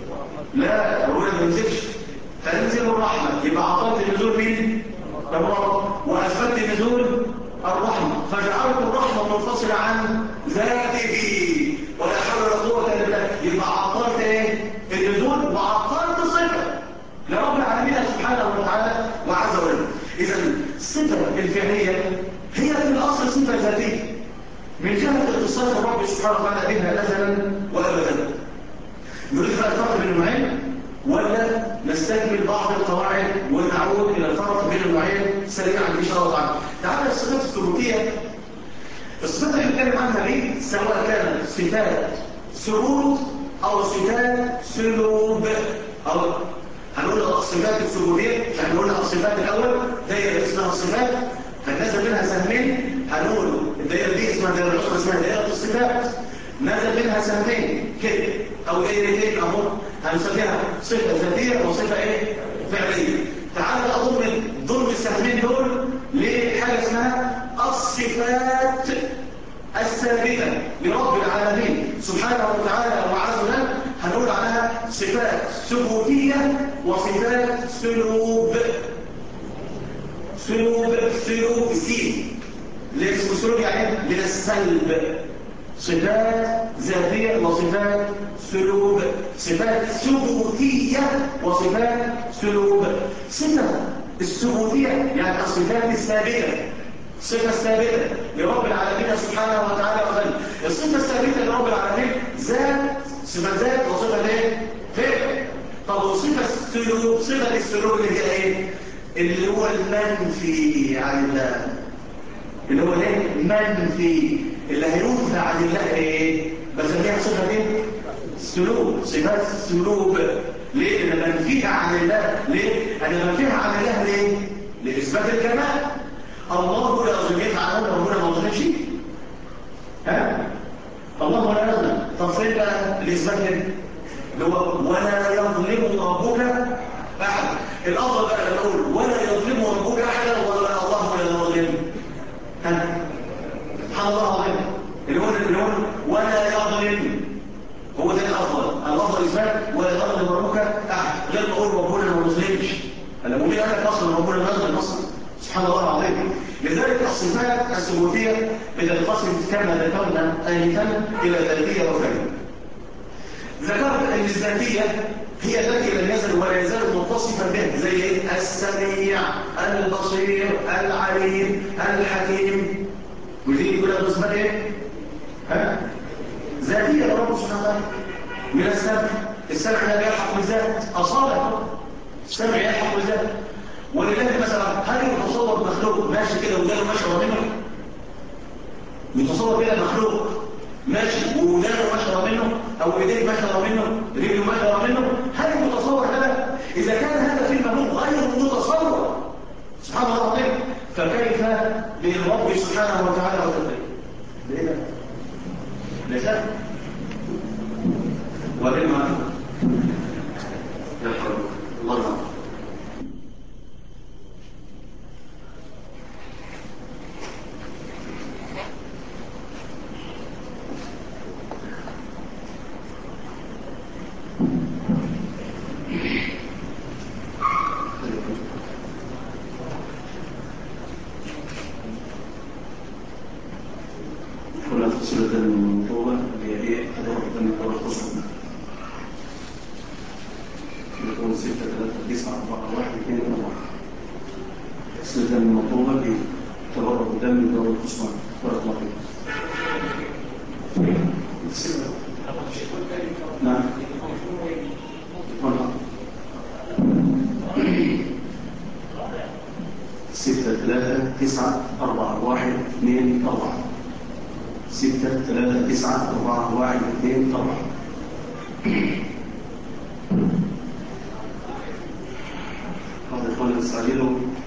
لا، ربنا ما ينزلش. تنزل الرحمه، يبقى عطلت نزول مين؟ الرب. واثبتت نزول الرحمه، فجعلت الرحمه منفصله عن ذاته. ولا حول ولا قوه الا بالله. يبقى عطلت ايه؟ النزول، وعطلت صفه لرب العالمين سبحانه وتعالى وعز وجل. اذا الصفه الفعليه هي في الاصل صفه ذاتيه من جهه اتصاف الرب سبحانه وتعالى بها ازلا وابدا. نريد بقى الفرق بين النوعين ولا نستكمل بعض القواعد ونعود الى الفرق بين النوعين سريعا ان شاء الله تعالى. تعالى الصفات الثبوتيه. الصفات اللي بنتكلم عنها دي سواء كانت صفات ثبوت او صفات سلوب. او هنقول الصفات الثبوتيه، هنقول الصفات الاول دايره اسمها الصفات، فنزل منها سهمين. هنقول الدايره دي اسمها دايره الاخرى اسمها دايره الصفات، نزل منها سهمين كده او دايرتين اهو، هنسميها صفه ذاتيه وصفه ايه؟ فعليه. تعال بقى ضمن السهمين دول لحاجه اسمها الصفات الثابته لرب وتعالى وعز وجل هنقول عنها صفات ثبوتية وصفات سلوب. سلوب السين لاسم سلوب يعني من السلب. صفات ذاتية وصفات سلوب. صفات ثبوتية وصفات سلوب. صفة الثبوتية يعني الصفات الثابتة، الصفة الثابتة لرب العالمين سبحانه وتعالى وجل. الصفة الثابتة لرب العالمين ذات، صفة ذات وصفة ايه؟ فعل. طب وصفة السلوك، صفة السلوك اللي هي ايه؟ اللي هو المنفي عن الله، اللي هو ايه؟ منفي، اللي هينفى عن الله ايه؟ بسميها صفة ايه؟ السلوك. صفات السلوك ليه؟ انا منفيها عن الله. ليه؟ انا منفيها عن الله ليه؟ لإثبات الكمال. الله لا يظلم، يفعل ربنا ما يظلمش. ها؟ الله لا يظلم. طب فين بقى الإثبات هنا؟ اللي هو ولا يظلم ربك أحد. الأفضل بقى لما نقول ولا يظلم ربك أحدا ولا الله لا يظلم. ها؟ سبحان الله العظيم. اللي هو ولا يظلم، هو ده الأفضل. الأفضل إثبات ولا يظلم ربك أحد، غير ما أقول ربنا ما يظلمش. أنا ممكن أقول لك أصلا ربنا ما يظلم أصلا. سبحان الله العظيم. لذلك الصفات الثبوتية بتنقسم كما ذكرنا آنفا إلى ذاتية وفعلية. ذكرت أن الذاتية هي التي لم يزل ولا يزال متصفا بها، زي السميع، البصير، العليم، الحكيم. ودي كلها اسمها ايه؟ ها؟ ذاتية لرب سبحانه وتعالى. من السمع، السمع ده بيلحق بالذات، أصالة السمع يلحق بالذات. ولذلك مثلا هل يتصور مخلوق ماشي كده ودانه مشرب منه؟ يتصور كده مخلوق ماشي ودانه مشرب منه او ايديه مشرب منه، رجله مشرب منه؟ هل يتصور هذا؟ اذا كان هذا في المفهوم غير متصور سبحان الله العظيم، فكيف بالرب سبحانه وتعالى وتعالى؟ ليه ده؟ ليس وبما يحرم الله العظيم. سلة المطوبة اللي هي ايه؟ تدرج من الدورة الخصوصية. يكون 6 3 9 4 1 2 4. سلة المطوبة اللي تدرج من الدورة الخصوصية. بارك الله فيك. نعم. 6 3 9 4 1 2 4. 6 3 9 4 1 2 4. هذا إخواننا نستعجله.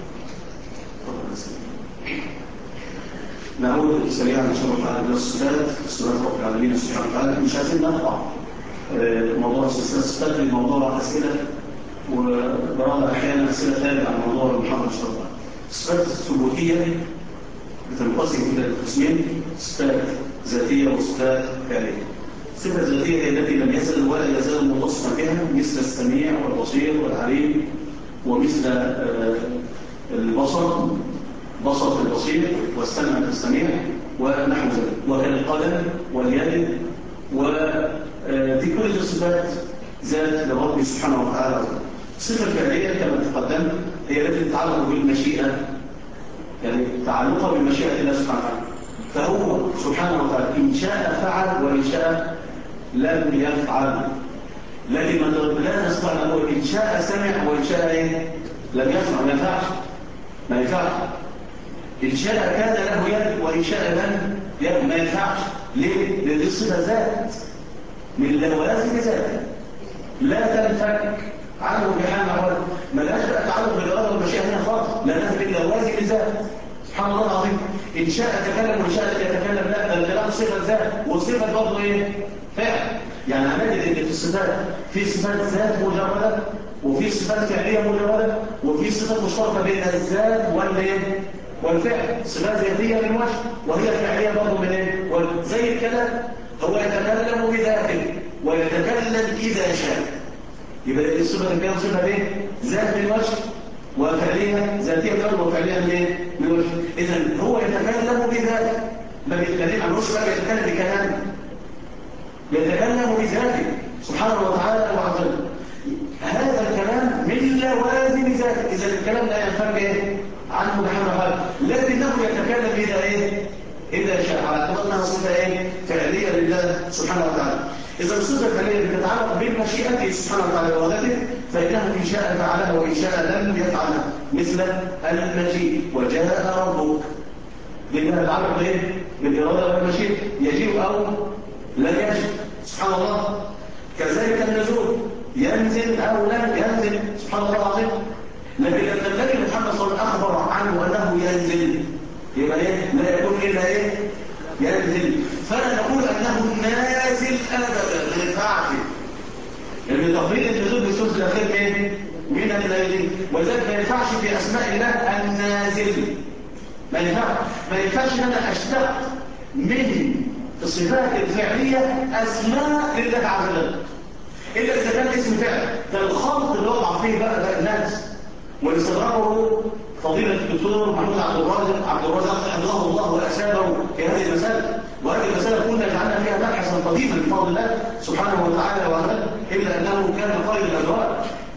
نعود سريعا إن شاء الله تعالى إلى الصفات رب العالمين سبحانه وتعالى. مش عايزين نقطع موضوع الصفات لموضوع أسئلة، وبعض أحيانا أسئلة ثابتة عن موضوع محمد صلى الله عليه وسلم. الصفات الثبوتية بتنقسم إلى قسمين: صفات ذاتية وصفات فعلية. الصفة الذاتية هي التي لم يزل ولا يزال متصفا بها، مثل السميع والبصير والعليم، ومثل البصر، بصر في البصير، والسمع في السميع، ونحو ذلك، وكالقدم واليد. ودي كل الصفات ذات لرب سبحانه وتعالى. الصفة الفعلية كما تقدم هي التي تتعلق بالمشيئة، يعني تعلقها بالمشيئة الله سبحانه وتعالى. فهو سبحانه وتعالى إن شاء فعل وإن شاء لم يفعل. لكن لا نستطيع أن نقول إن شاء سمع وإن شاء إيه؟ لم يسمع. ما ينفعش، ما ينفعش. إن شاء كان له يد وإن شاء لم يد، ما ينفعش. ليه؟ لأن دي صفة ذات من لوازم ذاته لا تنفك عنه بحال أحوال. ما لهاش بقى تعلق بالإرادة والمشيئة هنا خالص، لأنها من لوازم ذات. سبحان الله العظيم. إن شاء تكلم وإن شاء لا يتكلم، لا، ده الكلام صفة ذات، والصفة برضه إيه؟ فعل. يعني هنجد إن في الصفات في صفات ذات مجردة، وفي صفات فعلية مجردة، وفي صفات مشتركة بين الذات والفعل. صفات ذاتية من وجه، وهي فعلية برضه من إيه؟ زي الكلام. هو يتكلم بذاته ويتكلم إذا شاء. يبقى الصفة الكلام صفة ايه؟ ذات الوجه وفعلية ذاتية الوجه وفعلية من وجه. إذا هو يتكلم بذاته، ما بيتكلم عن وجه بقى، يتكلم بكلامه، يتكلم بذاته سبحانه وتعالى وعز وجل. هذا الكلام من لوازم ذاته. إذا الكلام لا ينفك ايه؟ عنه بحمد حال، لكنه يتكلم إذا ايه؟ إذا شاء، على اعتبار انها صفة ايه؟ فعلية لله سبحانه وتعالى. إذا الصفة الفعلية بتتعلق بمشيئته سبحانه وتعالى وإرادته، فإنه إن شاء فعلها وإن شاء لم يفعلها، مثل المجيء وجاء ربك. لأنها تتعلق بايه؟ بالإرادة والمشيئة، يجيء أو لا يجيء سبحان الله. كذلك النزول، ينزل أو لم ينزل سبحان الله العظيم. لكن لما النبي محمد صلى الله عليه وسلم أخبر عنه أنه ينزل، يبقى ايه؟ لا يكون إلا ايه؟ ينزل. فلا نقول أنه نازل أبدا، ما ينفعش. لأن تفضيل النزول بالثلث الأخير من الليل، ولذلك ما ينفعش في أسماء الله النازل. ما ينفعش ان انا اشتق من الصفات الفعلية اسماء لله عز وجل الا اذا كان اسم فعل. كالخلق اللي وضع فيه بقى الناس، والاستدراكه فضيلة الدكتور محمود عبد الرازق حفظه الله واسابه في هذه المسألة. وهذه المسألة كنا جعلنا فيها مبحثا قديما بفضل الله سبحانه وتعالى وعلا، الا انه كان خير الازواج.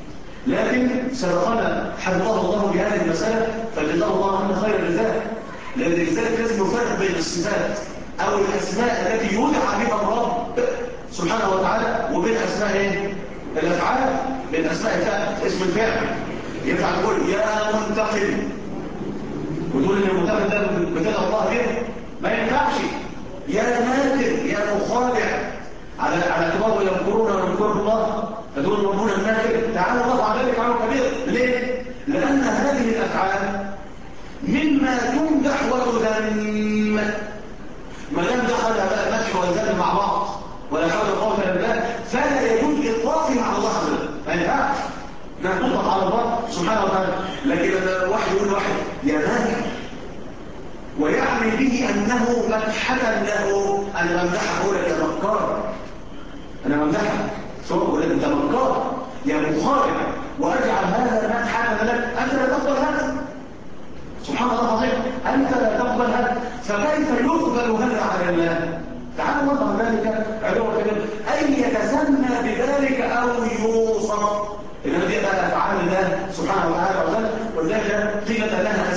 لكن سبقنا حفظه الله بهذه المسألة، فجزاه الله عنا خير الجزاء. لأن لذلك لازم نفرق بين الصفات أو الأسماء التي يدعى بها الرب سبحانه وتعالى، وبين أسماء ايه؟ الأفعال. بين أسماء الفعل، اسم الفعل ينفع تقول يا منتقم وتقول إن المنتقم ده بتدعى الله به؟ ما ينفعش. يا ماكر، يا مخادع، على اعتبار يمكرون ويمكر الله، فتقول ربنا الماكر تعالى الله على ذلك عنه كبير. ليه؟ لأن هذه الأفعال مما تمدح وتذم. ما دام دخل بقى المدح والذم مع بعض ولا حول ولا قوه الا بالله، فلا يجوز اطلاقه على الله عز وجل. ما ينفعش انها تطلق على الله سبحانه وتعالى. لكن لما واحد يقول واحد يا ماكر ويعني به انه مدحه له، انا بمدحك اقول لك يا مكار، انا بمدحك سواء اقول لك انت مكار يا مخادع، واجعل هذا مدحا لك، انت لا تقبل هذا سبحان الله العظيم، أنت لا تقبل هذا، فكيف يقبل هذا على الله؟ تعالى وضع ذلك علوه كبير، أن يتسمى بذلك أو يوصف. إنما دي أفعال الله سبحانه وتعالى وذلك، ولذلك قيلت لها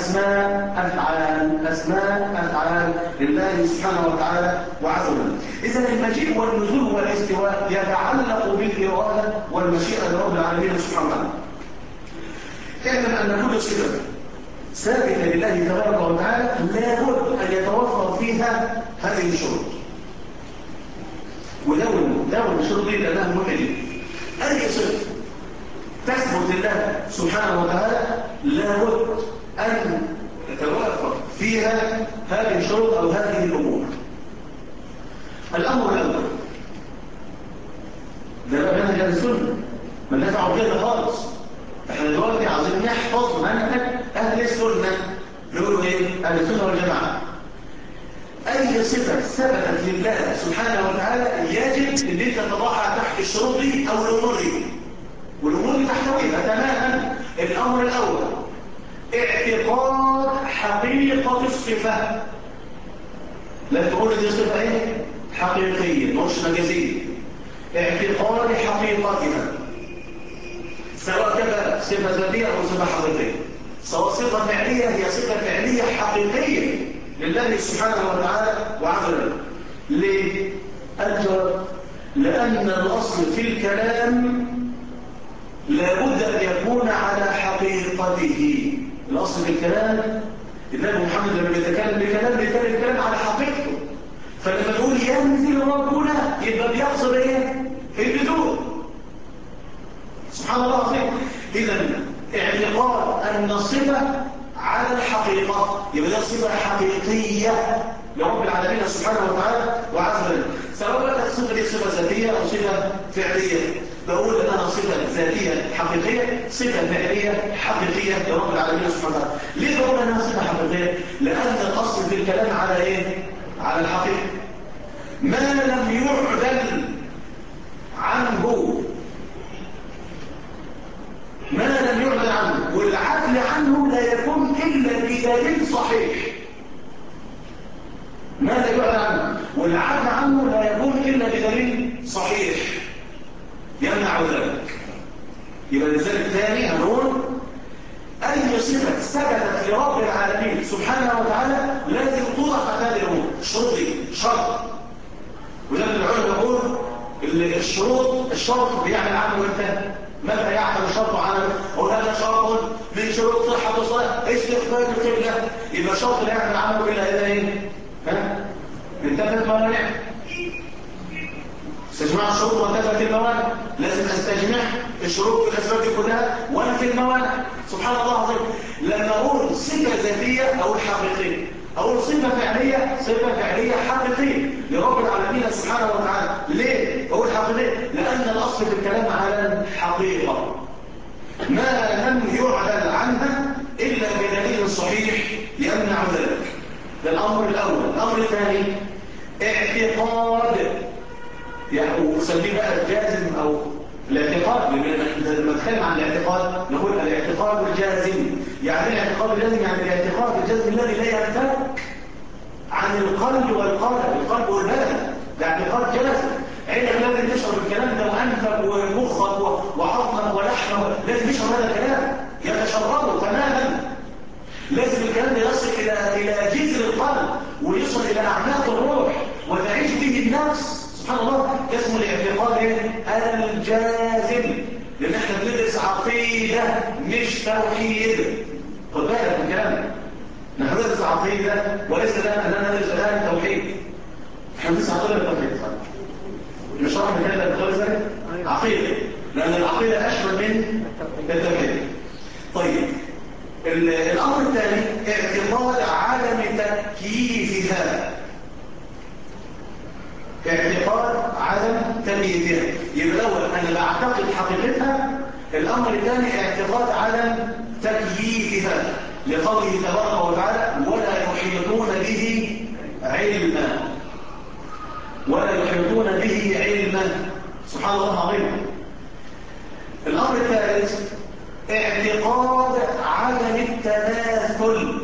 أسماء أفعال لله سبحانه وتعالى وعز وجل. إذا المجيء والنزول والاستواء يتعلق بالإرادة والمشيئة لرب العالمين سبحانه وتعالى. اعلم أن كل صفة ثابتة لله تبارك وتعالى لابد أن يتوفر فيها هذه الشروط. ولو الشروط دي لأنها مهمة جدا. أي صفة تثبت لله سبحانه وتعالى لابد أن يتوفر فيها هذه الشروط أو هذه الأمور. الأمر الأول ده بقى منهج السنة، ما ندفعه كده خالص. احنا دلوقتي عايزين نحفظ منهج أهل السنة. نقولوا ايه؟ أهل السنة والجماعة. أي صفة ثبتت لله سبحانه وتعالى يجب أن انت تضعها تحت الشروط دي أو الأمور دي، والأمور دي تحتويها تماما. الأمر الأول اعتقاد حقيقة الصفة. لا تقول دي صفة ايه؟ حقيقية مش مجازية. اعتقاد حقيقتها، سواء كانت صفة ذاتية أو صفة حقيقية. سواء صفة فعلية هي صفة فعلية حقيقية لله سبحانه وتعالى وعز وجل. ليه؟ الجواب لأن الأصل في الكلام لابد أن يكون على حقيقته. الأصل في الكلام النبي محمد لما بيتكلم بيتكلم الكلام على حقيقته. فلما نقول ينزل ربنا يبقى بيقصد ايه؟ النزول سبحان الله العظيم. إذا اعتقاد أن الصفة على الحقيقة يبقى ده صفة حقيقية لرب العالمين سبحانه وتعالى وعز وجل. سواء كانت الصفة دي صفة ذاتية أو صفة فعلية، بقول أنها صفة ذاتية حقيقية، صفة فعلية حقيقية لرب العالمين سبحانه وتعالى. ليه بقول أنها صفة حقيقية؟ لأن الأصل في الكلام على إيه؟ على الحقيقة. ما لم يعدل عنه، ما لم يعدل عنه، والعدل عنه لا يكون إلا بدليل صحيح. ما لا يعدل عنه والعدل عنه لا يكون إلا بدليل صحيح يمنع ذلك. يبقى الإنسان الثاني هنقول أي صفة ثبتت لرب العالمين سبحانه وتعالى لازم توضع تحت هذه الأمور. الشروط دي شرط، وده من العلماء يقول الشرط بيعمل عمله امتى؟ متى يعمل الشرط عمله؟ أقول هذا شرط من شروط صحة الصلاة استقبال القبلة. يبقى شرط لا يعمل عمله إلا إذا إيه؟ ها؟ انتفت موانع. استجماع الشروط وانتفت الموانع. لازم استجمع الشروط والاسباب دي كلها وانا في الموانع. سبحان الله العظيم. لما اقول صفه ذاتيه اقول حقيقيه، اقول صفه فعليه حقيقيه لرب العالمين سبحانه وتعالى. ليه اقول حقيقيه؟ لان الاصل في الكلام على الحقيقه ما لم يعدل عنها الا بدليل صحيح يمنع ذلك. ده الامر الاول. الامر الثاني اعتقاد، يعني وسميه بقى الجازم او الاعتقاد. لما نتكلم عن الاعتقاد نقول الاعتقاد الجازم. يعني الاعتقاد الجازم يعني الاعتقاد الجازم الذي لا ينفك عن القلب والقالب، القلب والبدن. ده اعتقاد جازم. عينك لازم تشعر بالكلام ده، وانفك ومخك وعظمك ولحمك لازم يشعر هذا الكلام، يتشربه تماما. لازم الكلام ده يصل الى جذر القلب ويصل الى اعماق الروح وتعيش به النفس. سبحان الله. اسمه الاعتقاد الجازم، لان احنا بندرس عقيده مش توحيد. خد بالك من كلامنا، نحن ندرس عقيده وليس لنا اننا ندرس الان توحيد. احنا بندرس عقيده التوحيد مش راح نتكلم بخالص عقيده، لان العقيده اشمل من التوحيد. طيب الامر الثاني اعتقاد عدم تكييفها. اعتقاد عدم تمييزها. يبقى الاول انا بعتقد حقيقتها. الامر الثاني اعتقاد عدم تكييفها لقوله تبارك وتعالى ولا يحيطون به علما. ولا يحيطون به علما. سبحان الله العظيم. الامر الثالث اعتقاد عدم التماثل.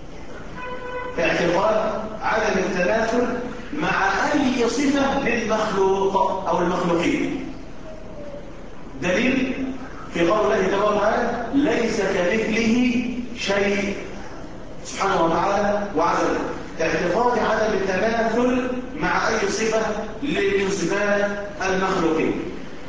اعتقاد عدم التماثل مع أي صفة للمخلوق أو المخلوقين. دليل في قول الله تبارك وتعالى ليس كمثله شيء سبحانه وتعالى وعز وجل. اعتقاد عدم التماثل مع أي صفة من صفات المخلوقين.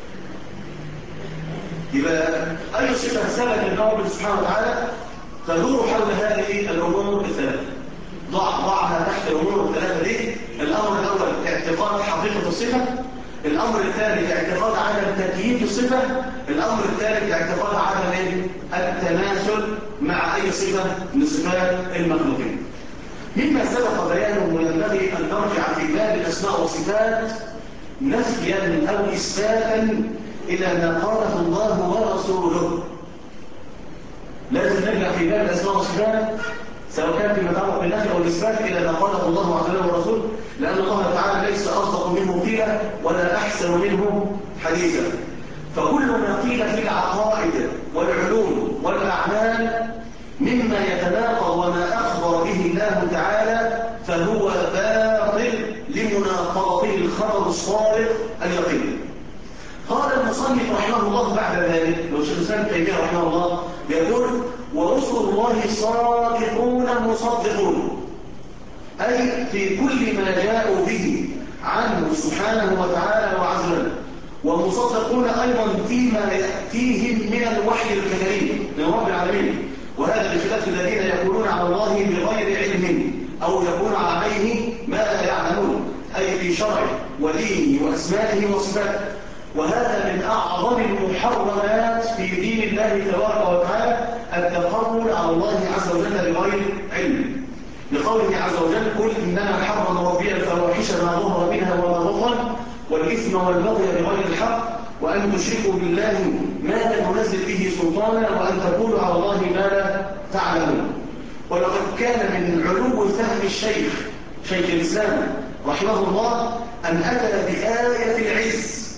يبقى أي صفة ثبت للرب سبحانه وتعالى تدور حول هذه الأمور الثلاثة. ضعها تحت الأمور الثلاثة دي. الأمر الأول اعتقاد حقيقة الصفة. الأمر الثاني اعتقاد عدم تكييف الصفة. الأمر الثالث اعتقاد عدم التماثل مع أي صفة من صفات المخلوقين. مما سبق بيانه وينبغي أن نرجع في باب الأسماء والصفات نفيا أو إثباتا إلى ما قاله الله ورسوله. لازم نرجع في باب الأسماء والصفات سواء كان فيما يتعلق بالنفي او الاثبات الى ما قاله الله عز وجل ورسوله، لان الله تعالى ليس اصدق منه قيلا ولا احسن منه حديثا. فكل ما قيل في العقائد والعلوم والاعمال مما يتناقض وما اخبر به الله تعالى فهو باطل لمناقضته الخبر الصادق اليقين. قال المصنف رحمه الله بعد ذلك، لو شيخ الاسلام ابن تيميه رحمه الله يقول ورسل الله صادقون مصدقون، أي في كل ما جاءوا به عنه سبحانه وتعالى وعز وجل، ومصدقون أيضا فيما يأتيهم من الوحي الكريم من رب العالمين. وهذا بخلاف الذين يقولون على الله بغير علم أو يقولون عليه ما لا يعلمون، أي في شرعه ودينه وأسمائه وصفاته. وهذا من أعظم المحرمات في دين الله تبارك وتعالى التقول على الله عز وجل بغير علم، لقوله عز وجل قل إنما حرم ربي الفواحش ما ظهر منها وما بطن والإثم والبغي بغير الحق وأن تشركوا بالله ما لم ينزل به سلطانا وأن تقولوا على الله ما لا تعلمون. ولقد كان من علو فهم الشيخ الإسلام رحمه الله أن أتى بآية العز.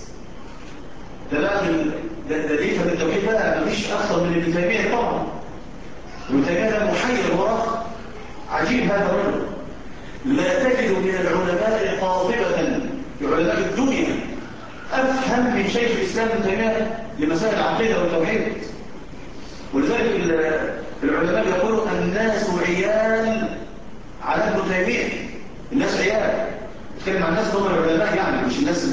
ده ليه في التوحيد بقى مفيش أكثر من ابن تيمية طبعا. ابن تيمية ده محير وراه عجيب هذا الرجل. لا تجد من العلماء قاطبة في علماء الدنيا أفهم من شيخ الإسلام ابن تيمية لمسائل العقيدة والتوحيد. ولذلك العلماء يقولوا الناس عيال على ابن تيمية. الناس عيال. نتكلم عن الناس هم العلماء يعني مش الناس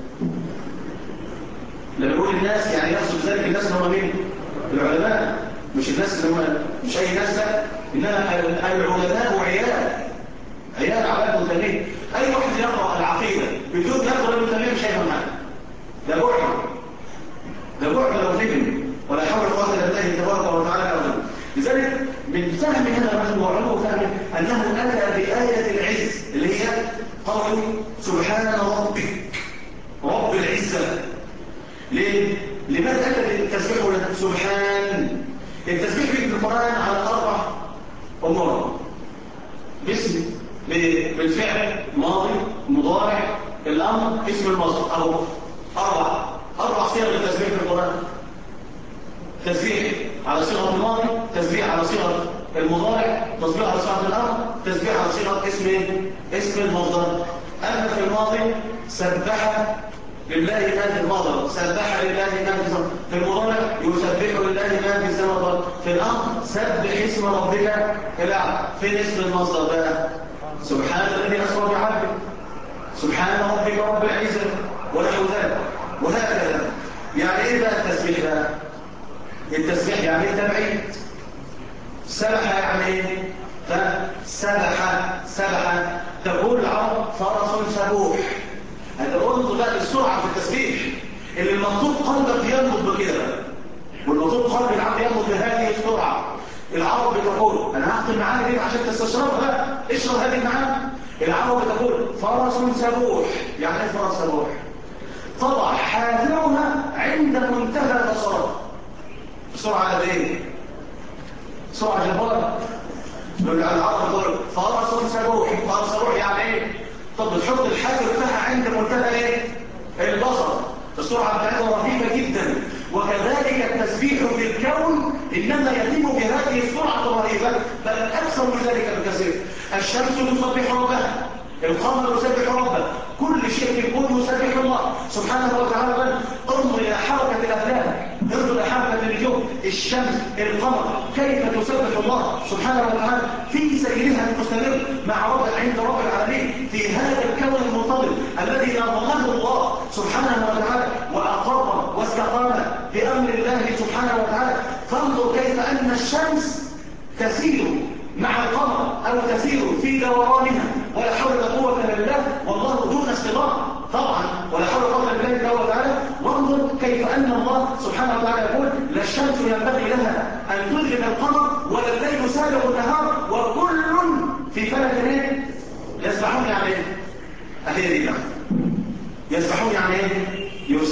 لما يقول الناس يعني يقصد ذلك الناس اللي هم مين؟ العلماء. مش الناس اللي هم مش أي ناس لا، إنما العلماء عيال على ابن تيمية. أي واحد يقرأ العقيدة بدون يقرأ ابن تيمية مش هيفهم حاجة. ده بعد لو فهم ولا حول ولا قوة إلا بالله تبارك وتعالى أبدا. لذلك من فهم هذا الرجل وعلو فهمه أنه أتى بآية العز اللي هي قول سبحان ربك رب العزة. ليه؟ لماذا أتى بالتسبيح سبحان؟ التسبيح في القرآن على 4 أمور. باسم بالفعل ماضي مضارع الأمر اسم المصدر أو 4 صيغ للتسبيح في القرآن. تسبيح على صيغة الماضي، تسبيح على صيغة المضارع، تسبيح على صيغة الأمر، تسبيح على صيغة اسم المصدر. أما في الماضي سبح لله ما في الماضي، سبح لله ما في الزمن. في المضارع يسبح لله ما في الزمن. في الأمر سبح اسم ربك الأعلى. في اسم المصدر بقى سبحان الذي أسرى بعبده، سبحان ربك رب العزة ونحو ذلك وهكذا. يعني إيه بقى التسبيح بقى؟ التسبيح يعني ايه تبعيد؟ سبح يعني ايه؟ سبح تقول العرب فرس سبوح. هتقول بقى السرعه في التسبيح اللي المطلوب قلبك ينبض بكده، والمطلوب قلب العبد ينبض بهذه السرعه. العرب بتقول انا هختم معاك دي عشان تستشربها بقى، اشرب هذه معاك. العرب بتقول فرس سبوح. يعني ايه فرس سبوح؟ تضع حافرها عند منتهى بصرها. سرعة ايه؟ سرعة جبارة. العرب تقول فرس سبوح. فرس سبوح يعني ايه؟ طب بتحط الحافر بتاعها عند منتهى ايه؟ البصر. السرعة بتاعتها رهيبة جدا. وكذلك التسبيح في الكون انما يتم بهذه السرعة الرهيبة، بل اكثر من ذلك بكثير. الشمس تسبح ربها، القمر يسبح ربه، كل شيء في الكون يسبح الله سبحانه وتعالى. انظر الى حركة الافلاك، انظر الى حركة النجوم، الشمس، القمر، كيف تسبح الله سبحانه وتعالى في سيرها المستمر مع رب عند رب العالمين في هذا الكون المنتظم الذي نظمه الله سبحانه وتعالى واقر واستقام بامر الله سبحانه وتعالى. فانظر كيف ان الشمس تسير مع القمر أو تسير في دورانها ولا حول ولا قوة إلا بالله، والله دون اصطدام طبعا ولا حول ولا قوة إلا بالله تعالى. وانظر كيف أن الله سبحانه وتعالى يقول لا الشمس ينبغي لها أن تدرك القمر ولا الليل سابق النهار وكل في فلك يسبحون. يعني ايه؟ أهي دي يسبحون يعني ايه؟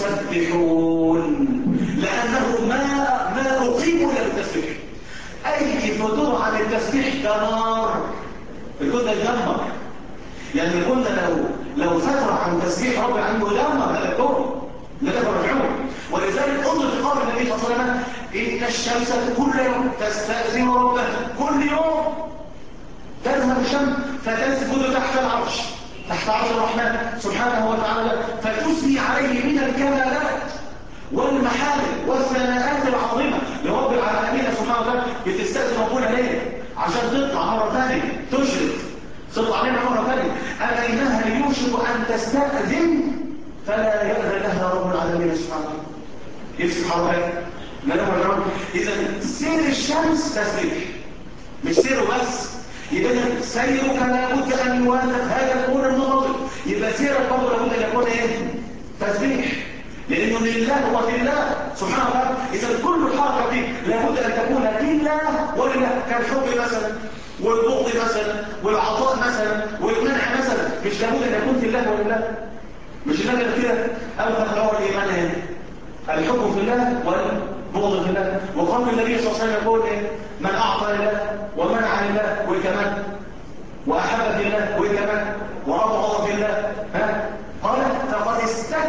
يسبحون، لأنه ما أقيموا إلى التسبيح. أي فتور عن التسبيح دمار. الكون ده يدمر. يعني الكون ده لو فتر عن تسبيح رب العالمين يدمر هذا الكون لا ترجعون. ولذلك انظر في قول النبي صلى الله عليه وسلم إن الشمس كل يوم تستأذن ربها. كل يوم تذهب الشمس فتسجد تحت العرش، تحت عرش الرحمن سبحانه وتعالى، فتثني عليه من الكمالات والمحامد والثناءات العظيمة لرب العالمين سبحانه وتعالى. بتستأذن ربنا ليه؟ عشان تطلع مرة ثانية تشرق، تطلع علينا مرة ثانية. أما إنها يوشك أن تستأذن فلا يأذن لها رب العالمين سبحانه وتعالى. يفسح حركات ما له الجرم. إذا سير الشمس تسبيح، مش سيره بس. يبقى سيرك لابد أن يوافق هذا الكون المنظم. يبقى سيرك برضه لابد أن يكون إيه؟ تسبيح، لأنه لله وفي الله سبحانه وتعالى. إذا كل الحركة دي لابد أن تكون لله ولله، كالحب مثلا والبغض مثلا والعطاء مثلا والمنع مثلا، مش لابد أن يكون في الله ولله. مش الله كده أو تقرأوا الإيمان هنا الحب في الله والبغض في الله. وقول النبي صلى الله عليه وسلم يقول إيه؟ من أعطى لله ومنع لله وكمان وأحب في الله وكمان وأبغض في الله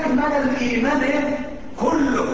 يكمل الإيمان إيه؟ كله.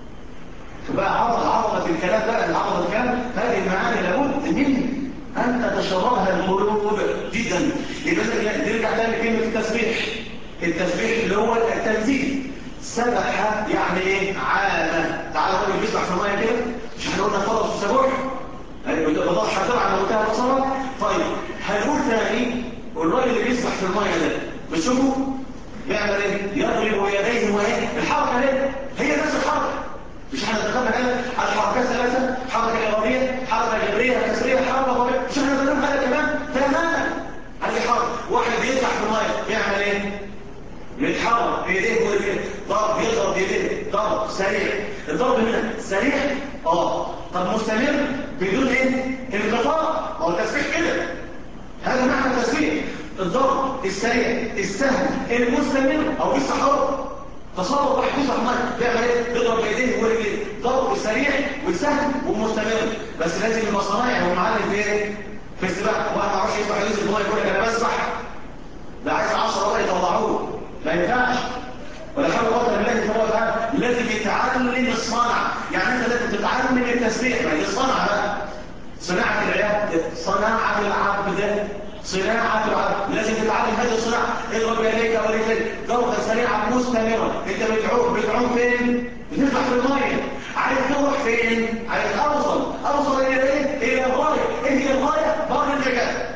فبقى عظمة الكلام بقى، عظمة الكلام هذه المعاني لابد من أن تتشربها القلوب جدا. يبقى نرجع تاني لكلمة التسبيح. التسبيح اللي هو التنزيه. سبح يعني ايه؟ عامة. تعالى الراجل بيسبح في المية كده، مش احنا قلنا فرض السبوح؟ الله حذر عن منتهى البصره. طيب هنقول ثاني، والراجل اللي بيسبح في المية ده بتشوفوا بيعمل ايه؟ يضرب يديه وايه؟ الحركة ليه؟ هي نفس الحركة. مش احنا ذكرنا هذا على الحركات ثلاثة، حركة إرادية، حركة جبرية، كسرية، حركة ضريبية. مش احنا ذكرنا هذا كمان تماما. هذه حركة. واحد بيسبح في المية بيعمل ايه؟ بيتحرك بايديه ورجليه، ضرب يضرب بايديه، ضرب سريع. الضرب هنا سريع طب مستمر بدون ايه؟ انقطاع. هو التسبيح كده، هذا معنى التسبيح. الضرب السريع السهل المستمر او بالصحراء. تصور واحد يسبح الميه بيعمل ايه؟ بيضرب بايديه ورجليه، ضرب سريع وسهل ومستمر. بس لازم يبقى صنايعي ومعلم في ايه؟ في السباحه. واحد ما يعرفش يسبح ينزل الميه يقول لك انا بسبح، ده عايز 10 بقى يطلعوه، ما ينفعش. ولا حول ولا قوه الا بالله سبحانه وتعالى. لازم يتعلم الصنعه. يعني انت لازم تتعلم التسبيح، ما هي الصنعه بقى. صناعه العبد، صناعه العبد، صناعه العبد. لازم تتعلم هذه الصناعه. اضرب يديك ورجليك ضربه سريعه مستمره. انت بتعوم فين؟ بتسبح في الميه. عايز تروح فين؟ عايز اوصل الى ايه؟ الى الغايه. ايه هي الغايه؟ بر النجاه.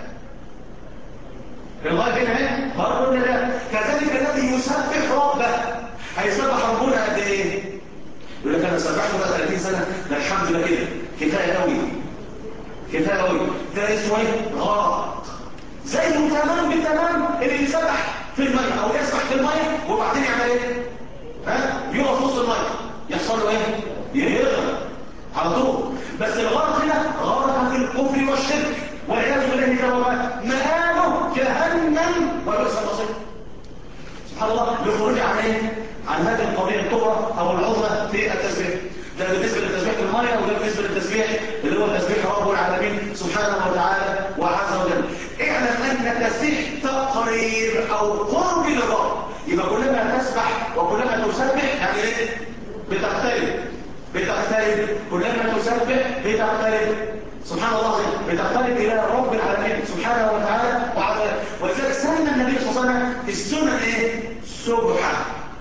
الغاية هنا ايه؟ بر النجاة. كذلك الذي يسبح ربه هيسبح ربنا قد ايه؟ يقول لك انا سبحت بقى 30 سنة، لا الحمد لله كده كفاية قوي، كفاية قوي. ده اسمه ايه؟ غرق. زي تمام بالتمام اللي يسبح في المية او يسبح في المية وبعدين يعمل ايه؟ يقف نص المية يحصل له ايه؟ يغرق على طول. بس الغرق هنا غرق في الكفر والشرك والعياذ بالله تعالى، مآله جهنم وليس المصير. سبحان الله. للخروج عن ايه؟ عن هذه القضيه الكبرى او العظمى في التسبيح. ده بالنسبه للتسبيح في الميه، وده بالنسبه للتسبيح اللي هو تسبيح رب العالمين سبحانه وتعالى وعز وجل. اعلم ان التسبيح تقريب او قرب للرب. يبقى كلما تسبح وكلما تسبح يعني ايه؟ بتقترب. كلما تسبح بتقترب. سبحان الله بتقترب الى رب العالمين سبحانه وتعالى وعز وجل. ولذلك سن النبي صلى الله عليه وسلم السنه ايه؟ سبحه.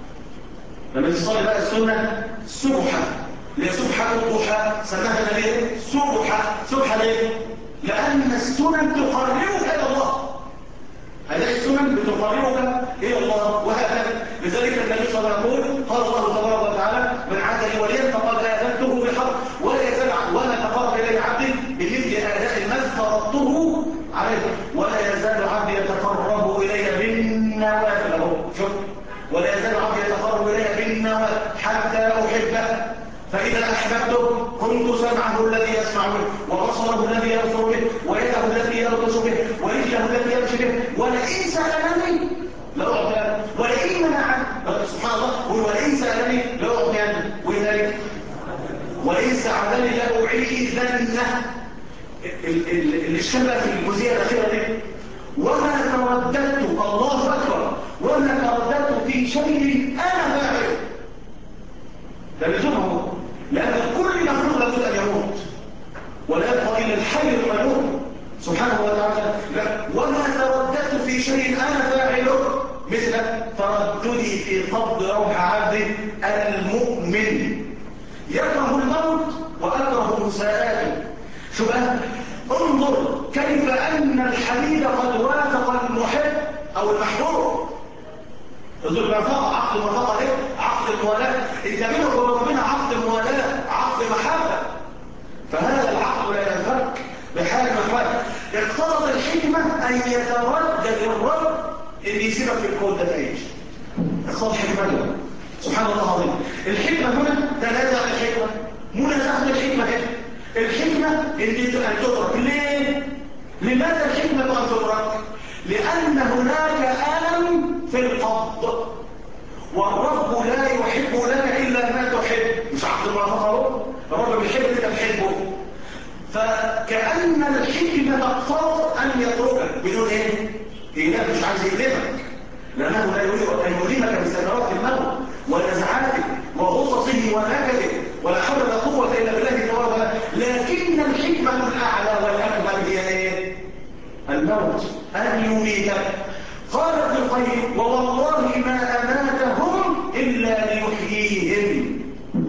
لما تصلي بقى السنه سبحه، اللي هي سبحه الضحى سماها النبي ايه؟ سبحه ليه؟ لان السنن تقربك الى الله. هذه السنن بتقربك الى الله وهكذا. لذلك النبي صلى الله عليه وسلم قال الله تبارك وتعالى من عاد لي وليا فقد اذنته بالحق ولا يزال ولا تقرب الي عبدي بمثل اداء ما افترضته عليه ولا يزال عبدي يتقرب الي بالنوافل. شوف، ولا يزال عبدي يتقرب الي بالنوافل حتى احبه فإذا أحببته كنت سمعه الذي يسمع به وبصره الذي يبصر به ويده التي يبطش به ورجله التي يمشي به ولئن سألني لأعطينه ولئن منعني. سبحان الله. ولئن سألني لأعطينه. ولذلك ولئن سألني لأعيذنه. الإشكال بقى في الجزئية الأخيرة دي وما ترددت الله أكبر وما ترددت في شيء أنا فاعله. ده لزومه، لأن كل مخلوق لابد أن يموت ولا يبقى إلا الحي القيوم سبحانه وتعالى. وما ترددت في شيء أنا فاعله مثل ترددي في قبض روح عبدي المؤمن يكره الموت وأكره مساءاته. شو بقى؟ انظر كيف أن الحبيب قد وافق المحب أو المحبوب. الموافقة، عقد الموافقة ايه؟ عقد الموالاة. انت بينك وبين ربنا عقد موالاة، عقد محبة. فهذا العقد لا ينفك بحال من الاحوال. اقتضت الحكمة ان يتردد الرب ان يسيبك في الكون ده تعيش. اقتضت حكمته سبحان الله العظيم. الحكمة هنا تنازع الحكمة، منازعة الحكمة هنا. الحكمة ان تدرك. ليه؟ لماذا الحكمة ان تدرك؟ لأن هناك ألم في القبض والرب لا يحب لك إلا ما تحب. مش عقد الموافقة، الرب بيحب انت تحبه. فكأن الحكمة تقتضي أن يتركك بدون إيه؟ إله مش عايز يكلمك، لأنه لا يريد أن يؤلمك بسكرات الموت ونزعاته وغصصه ونكده، ولا حول ولا قوة إلا بالله تبارك وتعالى. لكن الحكمة الأعلى والأكبر هي إيه؟ الموت، أن يميتك. قال ابن القيم: ووالله ما أماتهم إلا ليحييهم.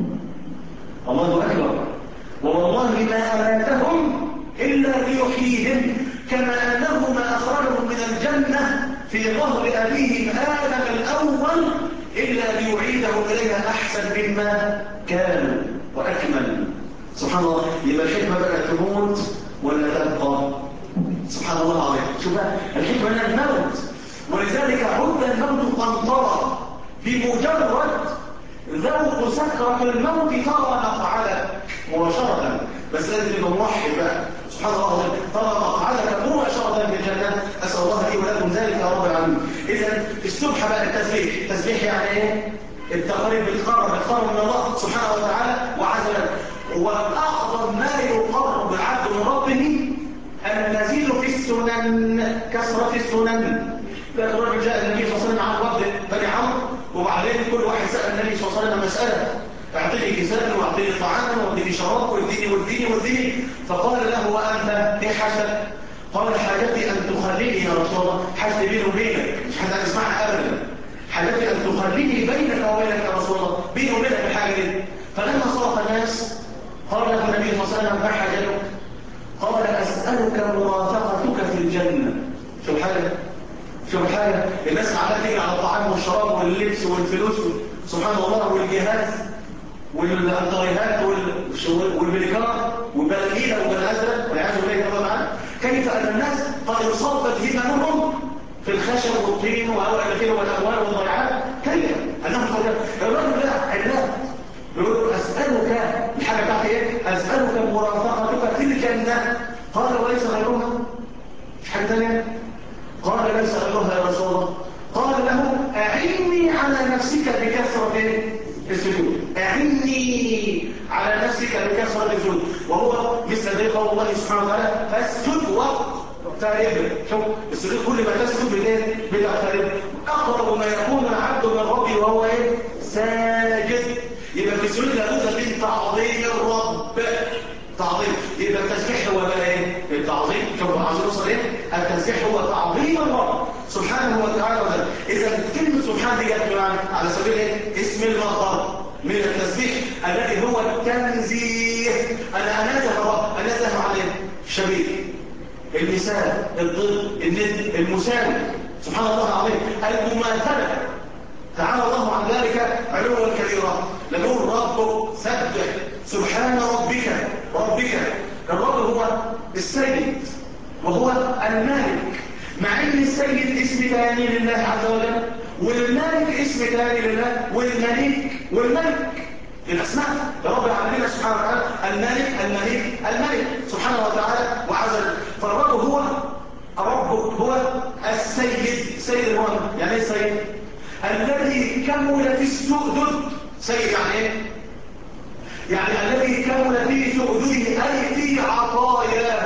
الله أكبر. ووالله ما أماتهم إلا ليحييهم، كما أنه ما أخرجهم من الجنة في ظهر أبيهم آدم الأول إلا ليعيدهم إليها أحسن مما كانوا وأكمل. سبحان الله. يبقى الحكمة بقى تموت ولا تبقى؟ سبحان الله العظيم. شوف بقى الحكمة من الموت، ولذلك عد الموت قنطرة. بمجرد ذوق سكرة الموت ترى مقعدك مباشرة، بس لازم يبقى موحد بقى. سبحان الله، ترى مقعدك مباشرة في الجنة. أسأل الله لي ولكم ذلك يا رب العالمين. إذا السبحة بقى التسبيح. التسبيح يعني إيه؟ التقريب، بالقرب من الله سبحانه وتعالى وعز وجل. وأعظم ما يقرب العبد من ربه النزيل في السنن، كثرة السنن. ذات الرجل جاء النبي صلى الله عليه وسلم عن وفد بني عمرو، وبعدين كل واحد سأل النبي صلى الله عليه وسلم مسألة: اعطيني كساء واعطيني طعاما واعطيني شراب واديني. فقال له: وأنت ايه حاجتك؟ قال: حاجتي أن تخليني يا رسول الله. حاجتي بيني وبينك، مش حد هتسمعها أبدا. حاجتي أن تخليني بينك وبينك يا رسول الله، بيني وبينك الحاجة دي. فلما صرف الناس قال له النبي صلى الله عليه وسلم: ما حاجتك؟ قال: أسألك مرافقتك في الجنة. شوف حاجة الناس عمالة تيجي على الطعام والشراب واللبس والفلوس سبحان الله، والجهاز والأنطريهات والبليكار والبلالين والأزرق والعياذ بالله طبعا. كيف أن الناس قد انصبت هممهم في الخشب والطين والأكل والأموال والضيعات؟ كيف أنهم الرجل ده علاج يقول: أسألك الحاجة بتاعتي إيه؟ أسألك مرافقتك في الجنة. قال: وليس غيرها؟ مش حاجة ثانية؟ قال: ليس غيرها يا رسول الله. قال له: أعني على نفسك بكثرة السجود. أعني على نفسك بكثرة السجود. وهو مثل ذلك قول الله سبحانه وتعالى: فاسجد واقترب. شوف السجود كل ما تسجد بتقترب. أقرب ما يكون العبد من ربه وهو إيه؟ ساجد. يبقى في السجود لابد من تعظيم الرب. تعظيم. يبقى التسبيح هو بقى ايه؟ التعظيم. شوفوا عايزين نوصل ايه؟ التسبيح هو تعظيم الله سبحانه وتعالى. اذا كلمه سبحان دي جت على سبيل ايه؟ اسم المصدر من التسبيح الذي هو التنزيه. انا انزه الرب، انزه عن الشبيه، المثال، الضد، الند، المساوي. سبحان الله العظيم. المماثله تعالى الله عن ذلك علوا كبيرا. نقول: رب سبح سبحان ربك. الرب هو السيد وهو المالك، مع ان السيد اسم ثاني لله عز وجل، والمالك اسم ثاني لله، والملك الاسماء لرب العالمين سبحانه وتعالى: الملك سبحانه وتعالى وعز وجل. فالرب هو هو السيد. سيد هو يعني ايه سيد؟ الذي كمل في السؤدد. سيد يعني ايه؟ يعني الذي كمل في سؤدده، أي في عطاياه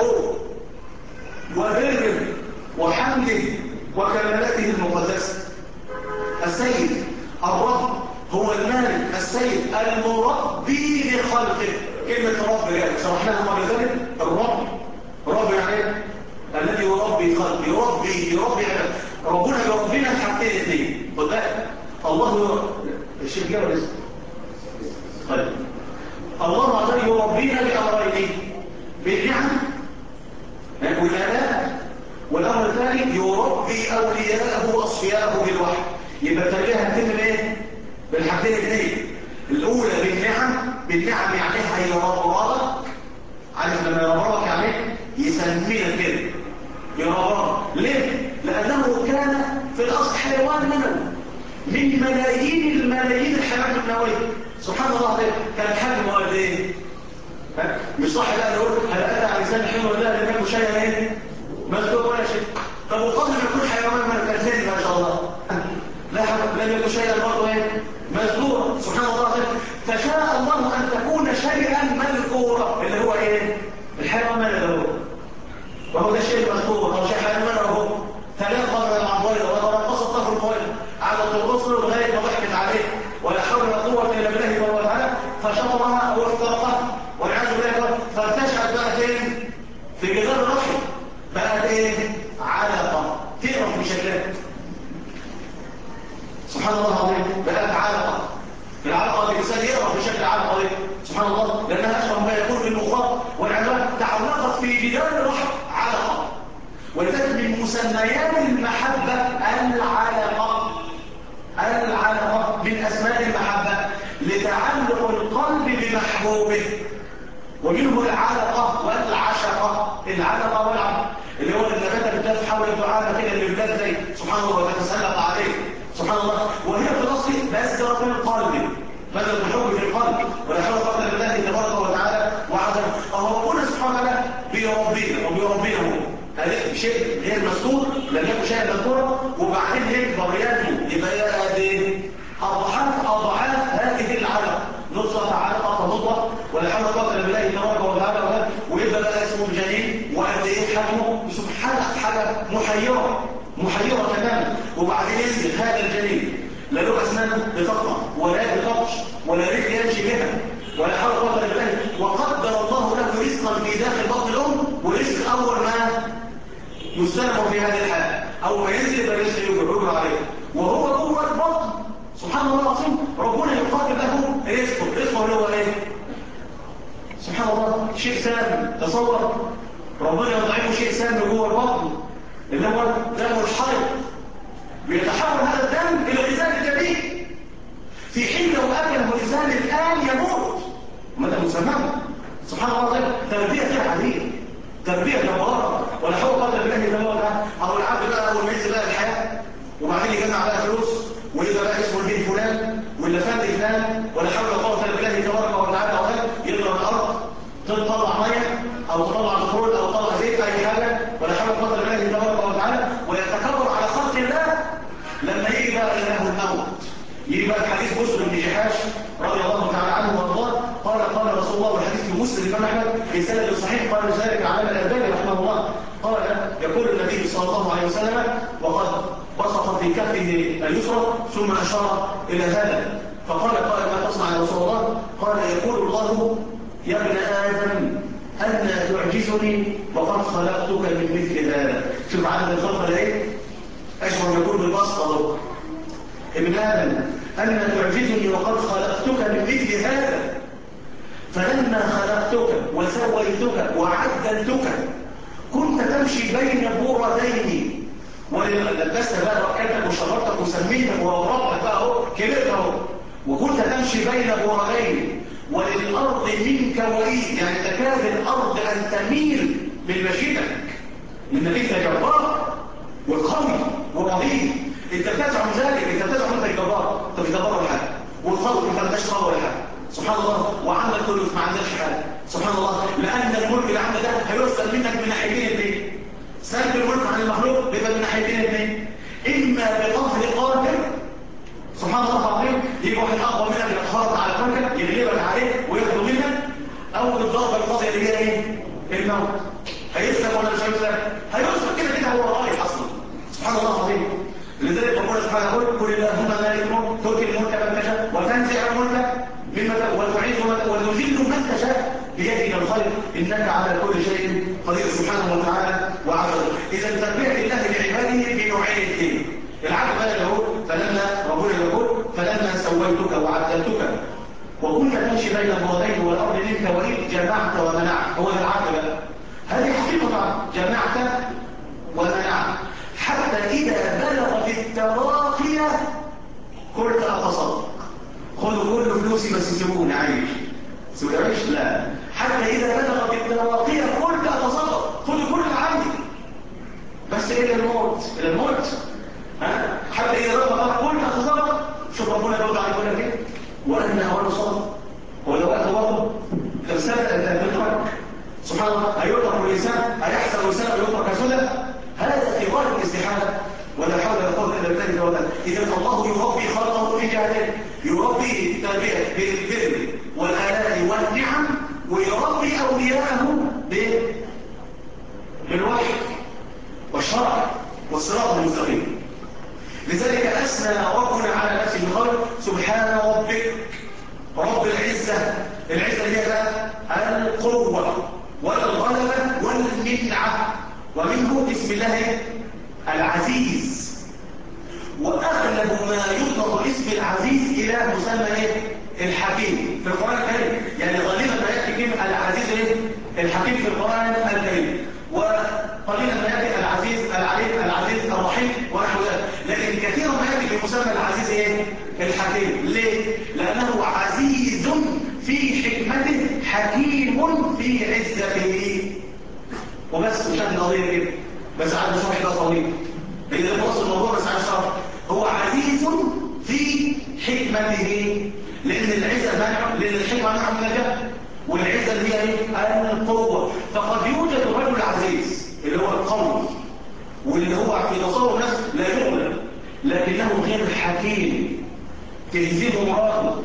وبره وحمده وكمالته المقدسة. السيد الرب هو المالك السيد المربي لخلقه. كلمة رب يعني شرحناها قبل ذلك. الرب يعني ايه؟ الذي يربي خلقه، يربي عباده. ربنا يربينا الحاجتين الاثنين. خد بالك، الله الشيخ جاب الاسم. طيب، الله عز وجل يربينا بأمرين: بالنعم والآلاء، والأمر الثاني يربي أولياءه وأصفياءه بالوحي. يبقى التربية هتتم ايه؟ بالحاجتين الاثنين. الأولى بالنعم يعني هيربرك. عارف لما يربرك يعني يسمينا كده، يربرك. ليه؟ لأنه كان في الأصل حيوان منوي من ملايين الملايين الحيوانات المنوية. سبحان الله عليه. كان حجمه قد ايه؟ مش صح لا نقول هل اتى على لسان الحين ولا لم يكن شيئا ايه؟ مذكور ولا شيء. طب وقبل ما يكون حيوان ملكتين ما شاء الله، لا لم يكن شيئا برضه ايه؟ مذكورا. سبحان الله عليه. فشاء الله ان تكون شيئا مذكورا اللي هو ايه؟ الحيوان ملك، وهو ده الشيء المذكور او شيء حيوان هو ثلاث مرات مع الضيره وترقصت له القوائم شكلها. سبحان الله العظيم، بقت علقة. العلقة الإنسان يقرأ في شكل علقة دي، سبحان الله، لأنها أشبه ما يكون في المخاط والعنوان. تعلقت في جدار الرحم علقة. ولذلك من مسميات المحبة العلقة. العلقة من أسماء المحبة لتعلق القلب بمحبوبه. ومنه العلقة والعشقة. العلقة والعشقة اللي هو النباتة اللي بتلف حول الدعامة كده اللي بتلف زي سبحان الله وتتسلق عليه سبحان الله. وهي في الأصل بذرة في القلب، بذرة الحب في القلب. ولا حول ولا قوة إلا بالله تبارك وتعالى وعظم. أهو ربنا سبحانه وتعالى بيربينا وبيربينا هو. هذا شيء غير مذكور، لم يكن شيئا مذكورا، وبعدين يكبر ينمو يبقى ايه؟ أضعاف هذه العلقة. نطفة علقة مضغة، ولا حول ولا قوة إلا بالله تبارك وتعالى. ويبقى بقى اسمه الجنين، وقد ايه حجمه؟ سبحان حاجة محيرة تماما. وبعدين ينزل هذا الجنين لا له اسنان بتقطع ولا بتبطش ولا رجل يمشي بها، ولا حول ولا قوة إلا بالله. وقدر الله له رزقا في داخل بطن الأم، ورزق أول ما يستلم في هذه الحالة، أول ما ينزل يبقى الرزق يجر عليه وهو جوه البطن. سبحان الله العظيم، ربنا يقدر له رزقه اللي هو ايه؟ سبحان الله، شيء سام. تصور ربنا يضعه شيء سام جوه البطن اللي هو دم الحرق، بيتحول هذا الدم الى غذاء الجبين، في حين لو اكله الانسان الان يموت. ماذا مسمى؟ سبحان الله العظيم، تربيه غير عاديه، تربيه جباره. ولا حول ولا قوه الا بالله تبارك وتعالى. او العبد بقى اول ما ينزل بقى الحياه، وبعدين يجمع بقى فلوس، ويبقى بقى اسمه البين فلان ولا فندق فلان، ولا حول ولا قوه الا بالله تبارك وتعالى. يضرب الارض تطلع ميه او تطلع بترول او تطلع زيت اي حاجه، ولا حول ولا قوه الا بالله تبارك وتعالى. ويتكبر على خلق الله. لما يجي بقى اله الموت، يجي بقى الحديث مسلم بن جحاش رضي الله تعالى عنه وارضاه، قال رسول الله، والحديث في مسلم الامام احمد في سند صحيح، قال ذلك العلامه الالباني رحمه الله، قال يقول النبي صلى الله عليه وسلم وقد بسط في كفه اليسرى ثم اشار الى هذا فقال ما تصنع يا رسول الله؟ قال يقول الله يا ابن ادم أن تعجزني وقد خلقتك من مثل هذا. شوف عدد الخلق ده ايه؟ اشعر يقول بالبسطه. ابن ادم أن تعجزني وقد خلقتك من مثل هذا، فلما خلقتك وسويتك وعدلتك كنت تمشي بين بوردين، ولبست بقى ركبتك وشربتك وسميتك وورطتك بقى اهو كبرت اهو، وكنت تمشي بين بوردين، وللأرض منك وإيد، يعني تكاد الأرض أن تميل من مشيتك، إنك أنت جبار والقوي ورهيب. أنت تزعم ذلك، أنت تزعم أنت الجبار، أنت مش جبار ولا حاجة، والقوي أنت ما انتش قوي ولا حاجة. سبحان الله. وعندك فلوس ما عندكش حاجة، سبحان الله، لأن الملك اللي عندك ده هيوصل منك من ناحيتين اثنين. سلب الملك عن المخلوق بيبقى من ناحيتين اثنين، إما بقهر قادر سبحان الله العظيم، يجي واحد اقوى منك يتخرط على فرجك يغلبك عليه وياخده منك، او الضربه القاضيه اللي هي ايه؟ الموت. هيسلم ولا مش هيسلم؟ هيسلم كده كده، هو رايح اصلا. سبحان الله العظيم. لذلك ربنا سبحانه يقول قل اللهم مالك الملك تؤتي الملك من تشاء وتنزع الملك ممن وتعز وتذل من تشاء بيدك الخير انك على كل شيء قدير سبحانه وتعالى وعبده. اذا تربيه الله لعباده بنوعين اثنين. العبد بقى له فلما ربنا يقول فلما سويتك وعدلتك وكنت تمشي بين البوادين والارض منك وإذ جمعت ومنعت. هو العبد بقى، هذه حقيقه جمعت ومنعت، حتى اذا بلغ في التراقي قلت اتصدق، خذوا كل فلوسي بس سيبوني عايش. سيبوني لا، حتى اذا بلغ في التراقي قلت اتصدق، خذوا كل اللي عندي بس الى الموت، الى الموت. حتى إذا رفض قلت أتصدق. شوف ربنا يرد على كل كده وأنا أول صدق. ولو أخذ برضه لو سبق الفرق سبحان الله، هيترك الإنسان، هيحسن الإنسان ويترك سدى، هذا في غاية الاستحالة. ولا حول ولا قوة إلا بالله تعالى. إذا الله يربي خلقه في جهتين، يربي تربية بالبر والآلاء والنعم، ويربي أولياءه بالوحي والشرع والصراط المستقيم. لذلك أثنى ربنا على نفسه بقول سبحان ربك رب العزة. العزة هي القوة والغلبة والمنعة، ومنه اسم الله العزيز. وأغلب ما يطلق اسم العزيز إلى مسمى إيه؟ الحكيم في القرآن الكريم. يعني غالبا ما يأتي كلمة العزيز إيه؟ الحكيم في القرآن الكريم، وقليلا ما يأتي العزيز العليم العزيز الرحيم ونحو ذلك، لكن كثيرا ما يأتي في مسمى العزيز إيه؟ الحكيم. ليه؟ لأنه عزيز في حكمته حكيم في عزته. وبس مش هذه القضية كده، بس عايز شرح ده طويل. هي ده خلاص الموضوع، بس عايز شرح. هو عزيز في حكمته، لأن العزة مانع، لأن الحكمة مانع من الجهل، والعزة اللي هي ايه؟ القوة. فقد يوجد الرجل العزيز اللي هو القوي، واللي هو في تصور نفسه لا يغلب، لكنه غير حكيم، تهزمه مراته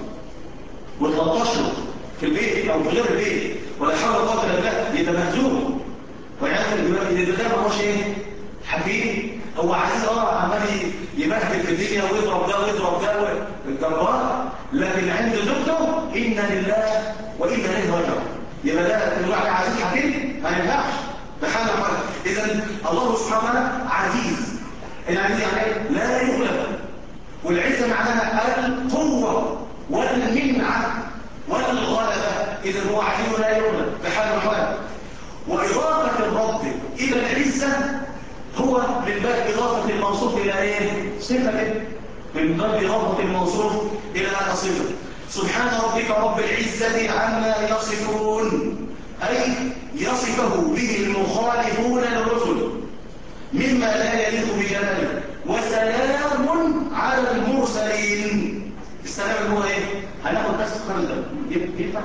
وتلطشه في البيت او في غير البيت، ولا حول ولا قوه الا بالله، يبقى مهزوم ويعرف ان ده ما هوش ايه؟ حكيم. هو عزيز عمال يبهدل في الدنيا ويضرب ده ويضرب ده الجبار، لكن عند زوجته انا لله وانا اليه راجعون. يبقى ده الواحد عزيز حكيم؟ ما ينفعش بحال الحال. اذا الله سبحانه وتعالى عزيز. العزيز يعني لا يغلب، والعزه معناها القوه والمنعه والغلبه. اذا هو عزيز لا يغلب بحال الحال. واضافه الرب الى العزه هو من باب إضافة الموصوف إلى إيه؟ صفة. من باب إضافة الموصوف إلى صفة. سبحان ربك رب العزة عما يصفون، أي يصفه به المخالفون للرسل مما لا يليق بجلاله. وسلام على المرسلين. السلام هو إيه؟ هناخد بس خمسة ينفع؟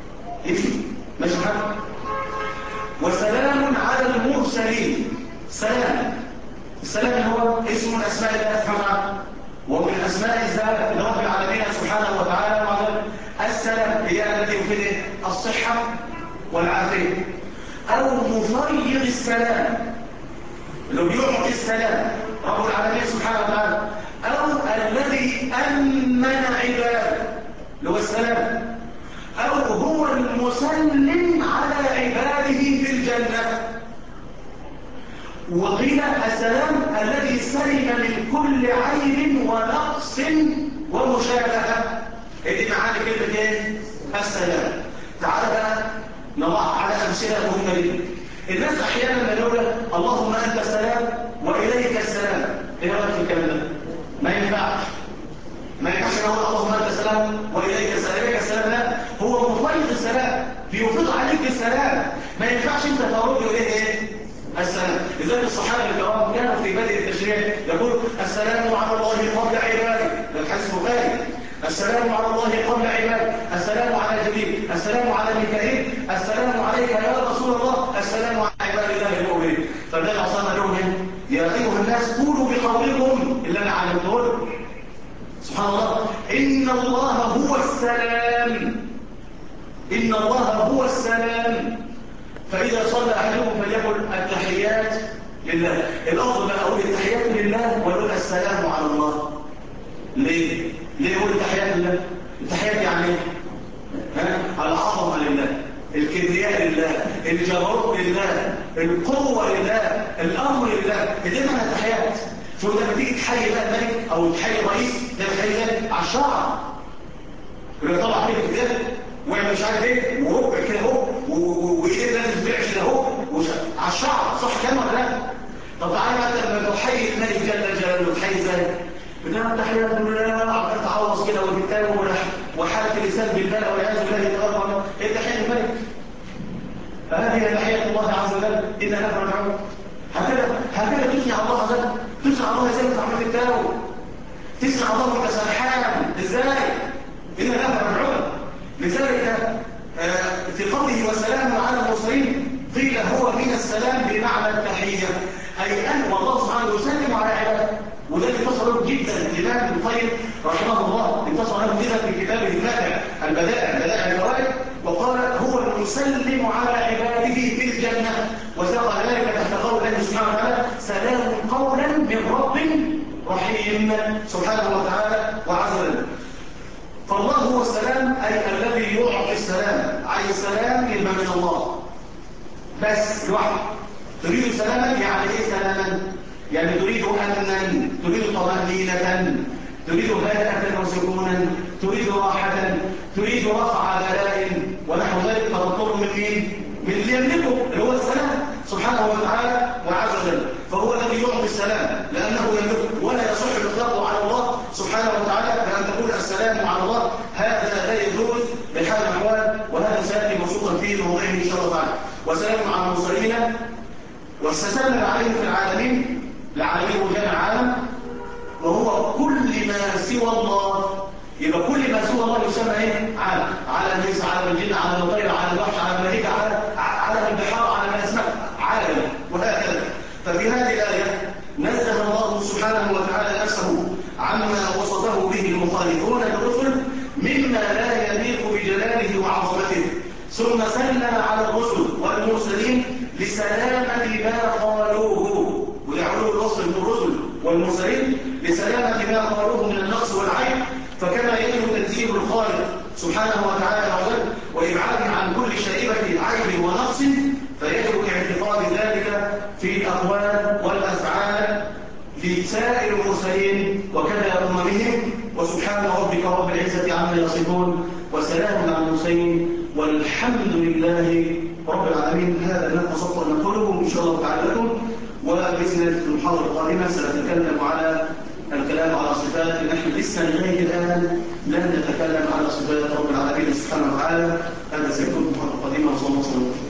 ماشي حاجة؟ وسلام على المرسلين. السلام هو اسم من اسماء الله سبحانه وتعالى، ومن اسماء الذات لرب العالمين سبحانه وتعالى. السلام هي التي يفيد الصحه والعافيه، او مفيض السلام اللي بيعطي السلام رب العالمين سبحانه وتعالى، او الذي امن عباده اللي هو السلام، او هو المسلم على عباده في الجنه. وقيل السلام الذي سلم من كل عيب ونقص ومشابهة. دي معاني كلمة ايه؟ السلام. تعال بقى نضع على أمثلة مهمة جدا. الناس أحيانا يقول اللهم أنت السلام وإليك السلام. إيه رأيك في الكلام ده؟ ما ينفعش. ما ينفعش نقول اللهم أنت السلام وإليك السلام. إليك السلام لا، هو مفيض السلام، بيفيض عليك السلام. ما ينفعش أنت ترد إليه إيه؟ السلام. لذلك الصحابه الكرام كانوا في بدء التشريع يقول السلام على الله قبل عباده، ده الحديث البخاري. السلام على الله قبل عباده، السلام على جبريل، السلام على ميكائيل، السلام عليك يا رسول الله، السلام على عباد الله المؤمنين. فالنبي عصانا لهم يا ايها الناس قولوا بقولكم اللي انا علمته لكم. سبحان الله. ان الله هو السلام، ان الله هو السلام. فإذا صلى أحدكم فليقل التحيات لله. الأفضل بقى أقول التحيات لله وأقول السلام على الله. ليه؟ ليه أقول التحيات لله؟ التحيات يعني إيه؟ العظمة لله، الكبرياء لله، الجبروت لله، القوة لله، الأمر لله. ده معنى التحيات. شو لما تيجي تحيي بقى الملك أو تحيي الرئيس، ده تحيي على الشعر. يبقى طبعا كده ويعمل مش عارف ايه وهو كده اهو وايديه لازم تبيعش كده اهو على الشعر. صح كلام ولا لا؟ طب تعالى بقى لما تحيي الملك جل جلاله تحيي ازاي؟ بنعمل تحيات لله عمال تعوض كده وبالتالي وحاله اللسان بالبلاء والعياذ بالله يتغرب. ايه تحيه الملك؟ فهذه تحيه الله عز وجل. انا لا راجعون. هكذا تثني على الله عز وجل. تثني على الله ازاي؟ انت عمال تتاوب تثني على الله وانت سرحان ازاي؟ إن لا راجعون. لذلك في قوله وسلام على المرسلين قيل هو من السلام بمعنى التحية، أي أن والله سبحانه يسلم على عباده. وده انتصر جدا الإمام ابن القيم رحمه الله، انتصر له جدا في كتابه الماتع بدائع الفوائد، وقال هو المسلم على عباده في الجنة. وساق ذلك تحت قول الله سبحانه وتعالى سلام قولا من رب رحيم سبحانه وتعالى وعز وجل. فالله هو السلام أي الذي يعطي السلام. عايز السلام كلمة من الله بس لوحده. تريد سلاما يعني ايه سلاما؟ يعني تريد أمنا، تريد طمأنينة، تريد هدأة وسكونا، تريد راحة، تريد رفع بلاء ونحو ذلك، فتطلب من مين؟ من اللي يملكه اللي هو السلام سبحانه وتعالى وعز وجل. فهو الذي يعطي السلام لأنه يملكه، ولا يصح الإطلاق على الله سبحانه وتعالى بأن تقول السلام على الله، هذا لا يجوز بحال الأحوال، وهذا سيأتي موصوفا في موضعه إن شاء الله تعالى. وسلام على المرسلين، واستسلم عليهم في العالمين، العالمين وجمع عالم، وهو كل ما سوى الله. يبقى كل ما سوى الله يسمى ايه؟ عالم. عالم الانس، عالم الجن، عالم الطير، عالم الوحش، عالم الملائكه، عالم البحار، عالم الاسماك، عالم، وهكذا. ففي هذه الايه نزه الله سبحانه وتعالى نفسه عما وصفه به المخالفون للرسل مما لا يليق بجلاله وعظمته، ثم سلم على الرسل والمرسلين لسلامة ما قالوه، ويعلو الوصف من الرسل والمرسلين لسلامة ما قالوه من النقص والعيب. فكما يجب تنزيه الخالق سبحانه وتعالى وجل وإبعاده عن كل شائبة عيب ونقص، فيجب اعتقاد ذلك في الأقوال والأفعال لسائر المرسلين وكذا أممهم. وسبحان ربك رب العزة عما يصفون، وسلام على المرسلين، والحمد لله رب العالمين. هذا ما قصدت أن نقوله إن شاء الله تعالى لكم، وبإذن المحاضرة القادمة سنتكلم على الكلام على صفات. نحن لسه لغاية الآن لن نتكلم على صفات رب العالمين سبحانه وتعالى. هذا سيكون المحاضرة القادمة، وصلى الله عليه وسلم.